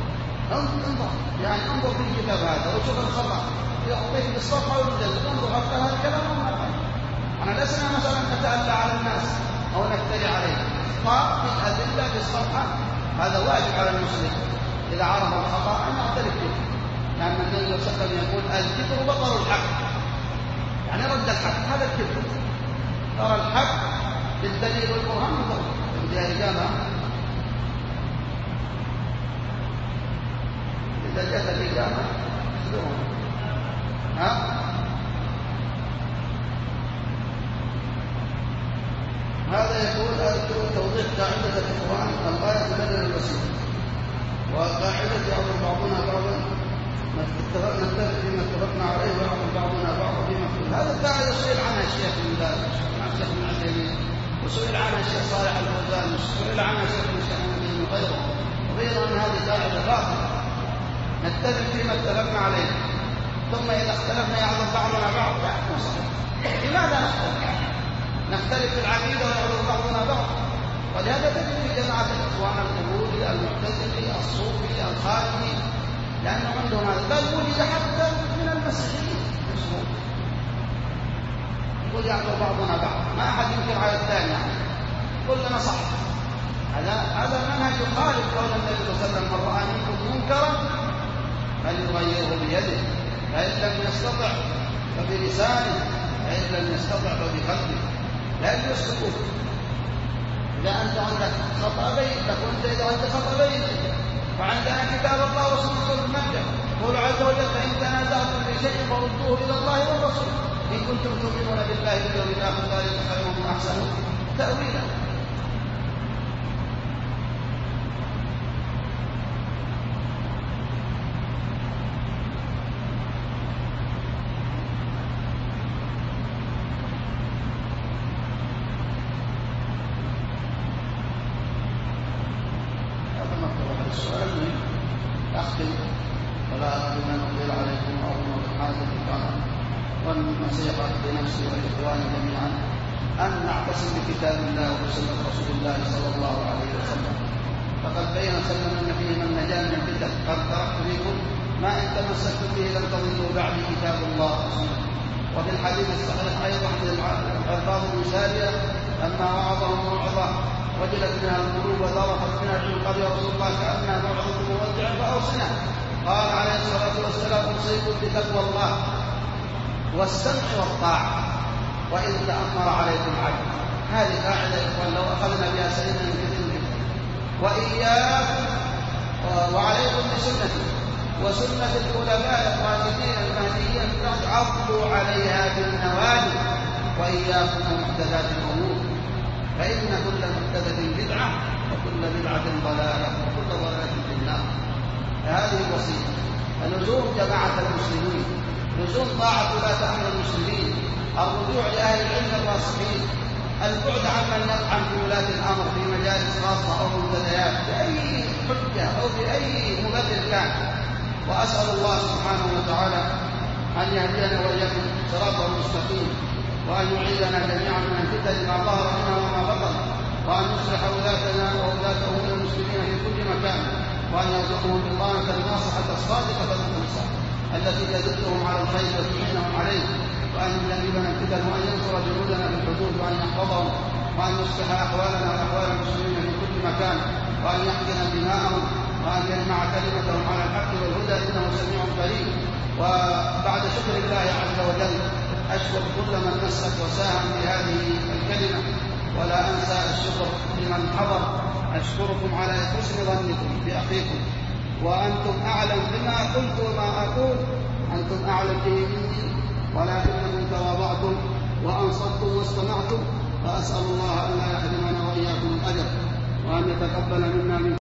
انظر في الكتاب هذا وشوف الخطأ يعطيك بالصفحة والمجلد، انظر حتى هذا الكلام أنا لسنا مثلا نتألى على الناس أو نفتري عليه، في الأدلة في الصفحة هذا واجب على المسلم إذا عرف الخطأ أن يعترف به، لأن النبي صلى الله عليه وسلم يقول الكبر بطر الحق، يعني رد الحق، هذا الكبر. ترى الحق بالدليل والبرهان مضر في الإجابة إذا جاءت الإجابة هذا يقول توضيح قاعدة الإخوان الغاية بدل الوسيلة، وقاعدة يعظم بعضنا بعضا نتفق فيما اتفقنا عليه ويعظم بعضنا بعضا فيما اختلفنا. هذا القاعدة سئل عنها الشيخ بن باز، الشيخ بن عثيمين، وسئل عنها الشيخ صالح الفوزان، وسئل عنها الشيخ بن شهاب وغيره، وغير أن هذه قاعدة باطلة. نتفق فيما اتفقنا عليه، ثم إذا اختلفنا يعظم بعضنا بعض، لا صحيح. لماذا نختلف في العقيدة ويعظم بعضنا بعض؟ ولهذا تجد في جماعة الإخوان القبوري المعتزلي الصوفي الخارجي، لأنه عندهم هذا، بل وجد حتى من المسيحيين يقول يعظم بعضنا بعض، ما أحد ينكر على الثاني، يعني كلنا صح. هذا المنهج يخالف قول النبي صلى الله عليه وسلم من رأى منكم منكرا فليغيره بيده، فإن لم يستطع فبلسانه، فإن لم يستطع فبقلبه، لا يسكتوا. إذا أنت عندك خطأ بين لك، وأنت إذا عندك خطأ بين وعندنا كتاب الله وسنة المرجع، قول عز وجل فإن تنازعتم في شيء فردوه إلى الله والرسول إن كنتم تؤمنون بالله واليوم الآخر ذلك خير وأحسن تأويلا. والنصيحة لنفسي والإخوان جميعا أن نعتصم بكتاب الله وسنة رسول الله صلى الله عليه وسلم، فقد بين سلم أن فيهما النجاة من الفتن. قد تركت فيكم ما إن تمسكتم به لم تضلوا بعد كتاب الله وسنة. وفي الحديث الصحيح أيضا الألفاظ المثالية أما وعظهم موعظة وجلت منها القلوب وذرفت منها القلب يا رسول الله كأنها موعظة مودع فأوصنا. قال عليه الصلاة والسلام أوصيكم بتقوى الله والسمع والطاعة وإن تأمر عليكم عبد. هذه قاعدة إخوان لو أخذنا بها سيدنا من كثير جدا. وإياكم وعليكم بسنتي وسنة الخلفاء الراشدين المهديين بعد عضوا عليها بالنواجذ وإياكم ومحدثات الأمور فإن كل محدثة بدعة وكل بدعة ضلالة وكل ضلالة في النار. هذه الوصية لزوم جماعة المسلمين، لزوم طاعة ولاة أمر المسلمين، الرجوع لأهل العلم الراسخين، البعد عمن يطعن في ولاة الأمر في مجالس خاصة أو منتديات بأي حجة أو بأي مبرر كان. وأسأل الله سبحانه وتعالى أن يهدينا وإياكم صراطا المستقيم، وأن يعيذنا جميعا من الفتن ما ظهر منها وما بطن، وأن يصلح ولاتنا وولاة أمور المسلمين في كل مكان، وأن يرزقهم بطانة الناصحة الصادقة المخلصة التي تدلهم على الخير وتعينهم عليه، وأن يجنبنا الفتن وأن ينصر جنودنا في الحدود وأن يحفظهم، وأن يصلح أحوالنا وأحوال المسلمين في كل مكان، وأن يحقن دماءهم، وأن يجمع كلمتهم على الحق والهدى إنه سميع قريب. وبعد شكر الله عز وجل أشكر كل من مسك وساهم في هذه الكلمة، ولا أنسى الشكر لمن حضر. أشكركم على حسن ظنكم بأخيكم وأنتم أعلم بما قلت وما أقول، أنتم أعلم به مني، ولكنكم تواضعتم وأنصتم واستمعتم، فأسأل الله أن لا يحرمنا وإياكم الأجر، وأن يتقبل منا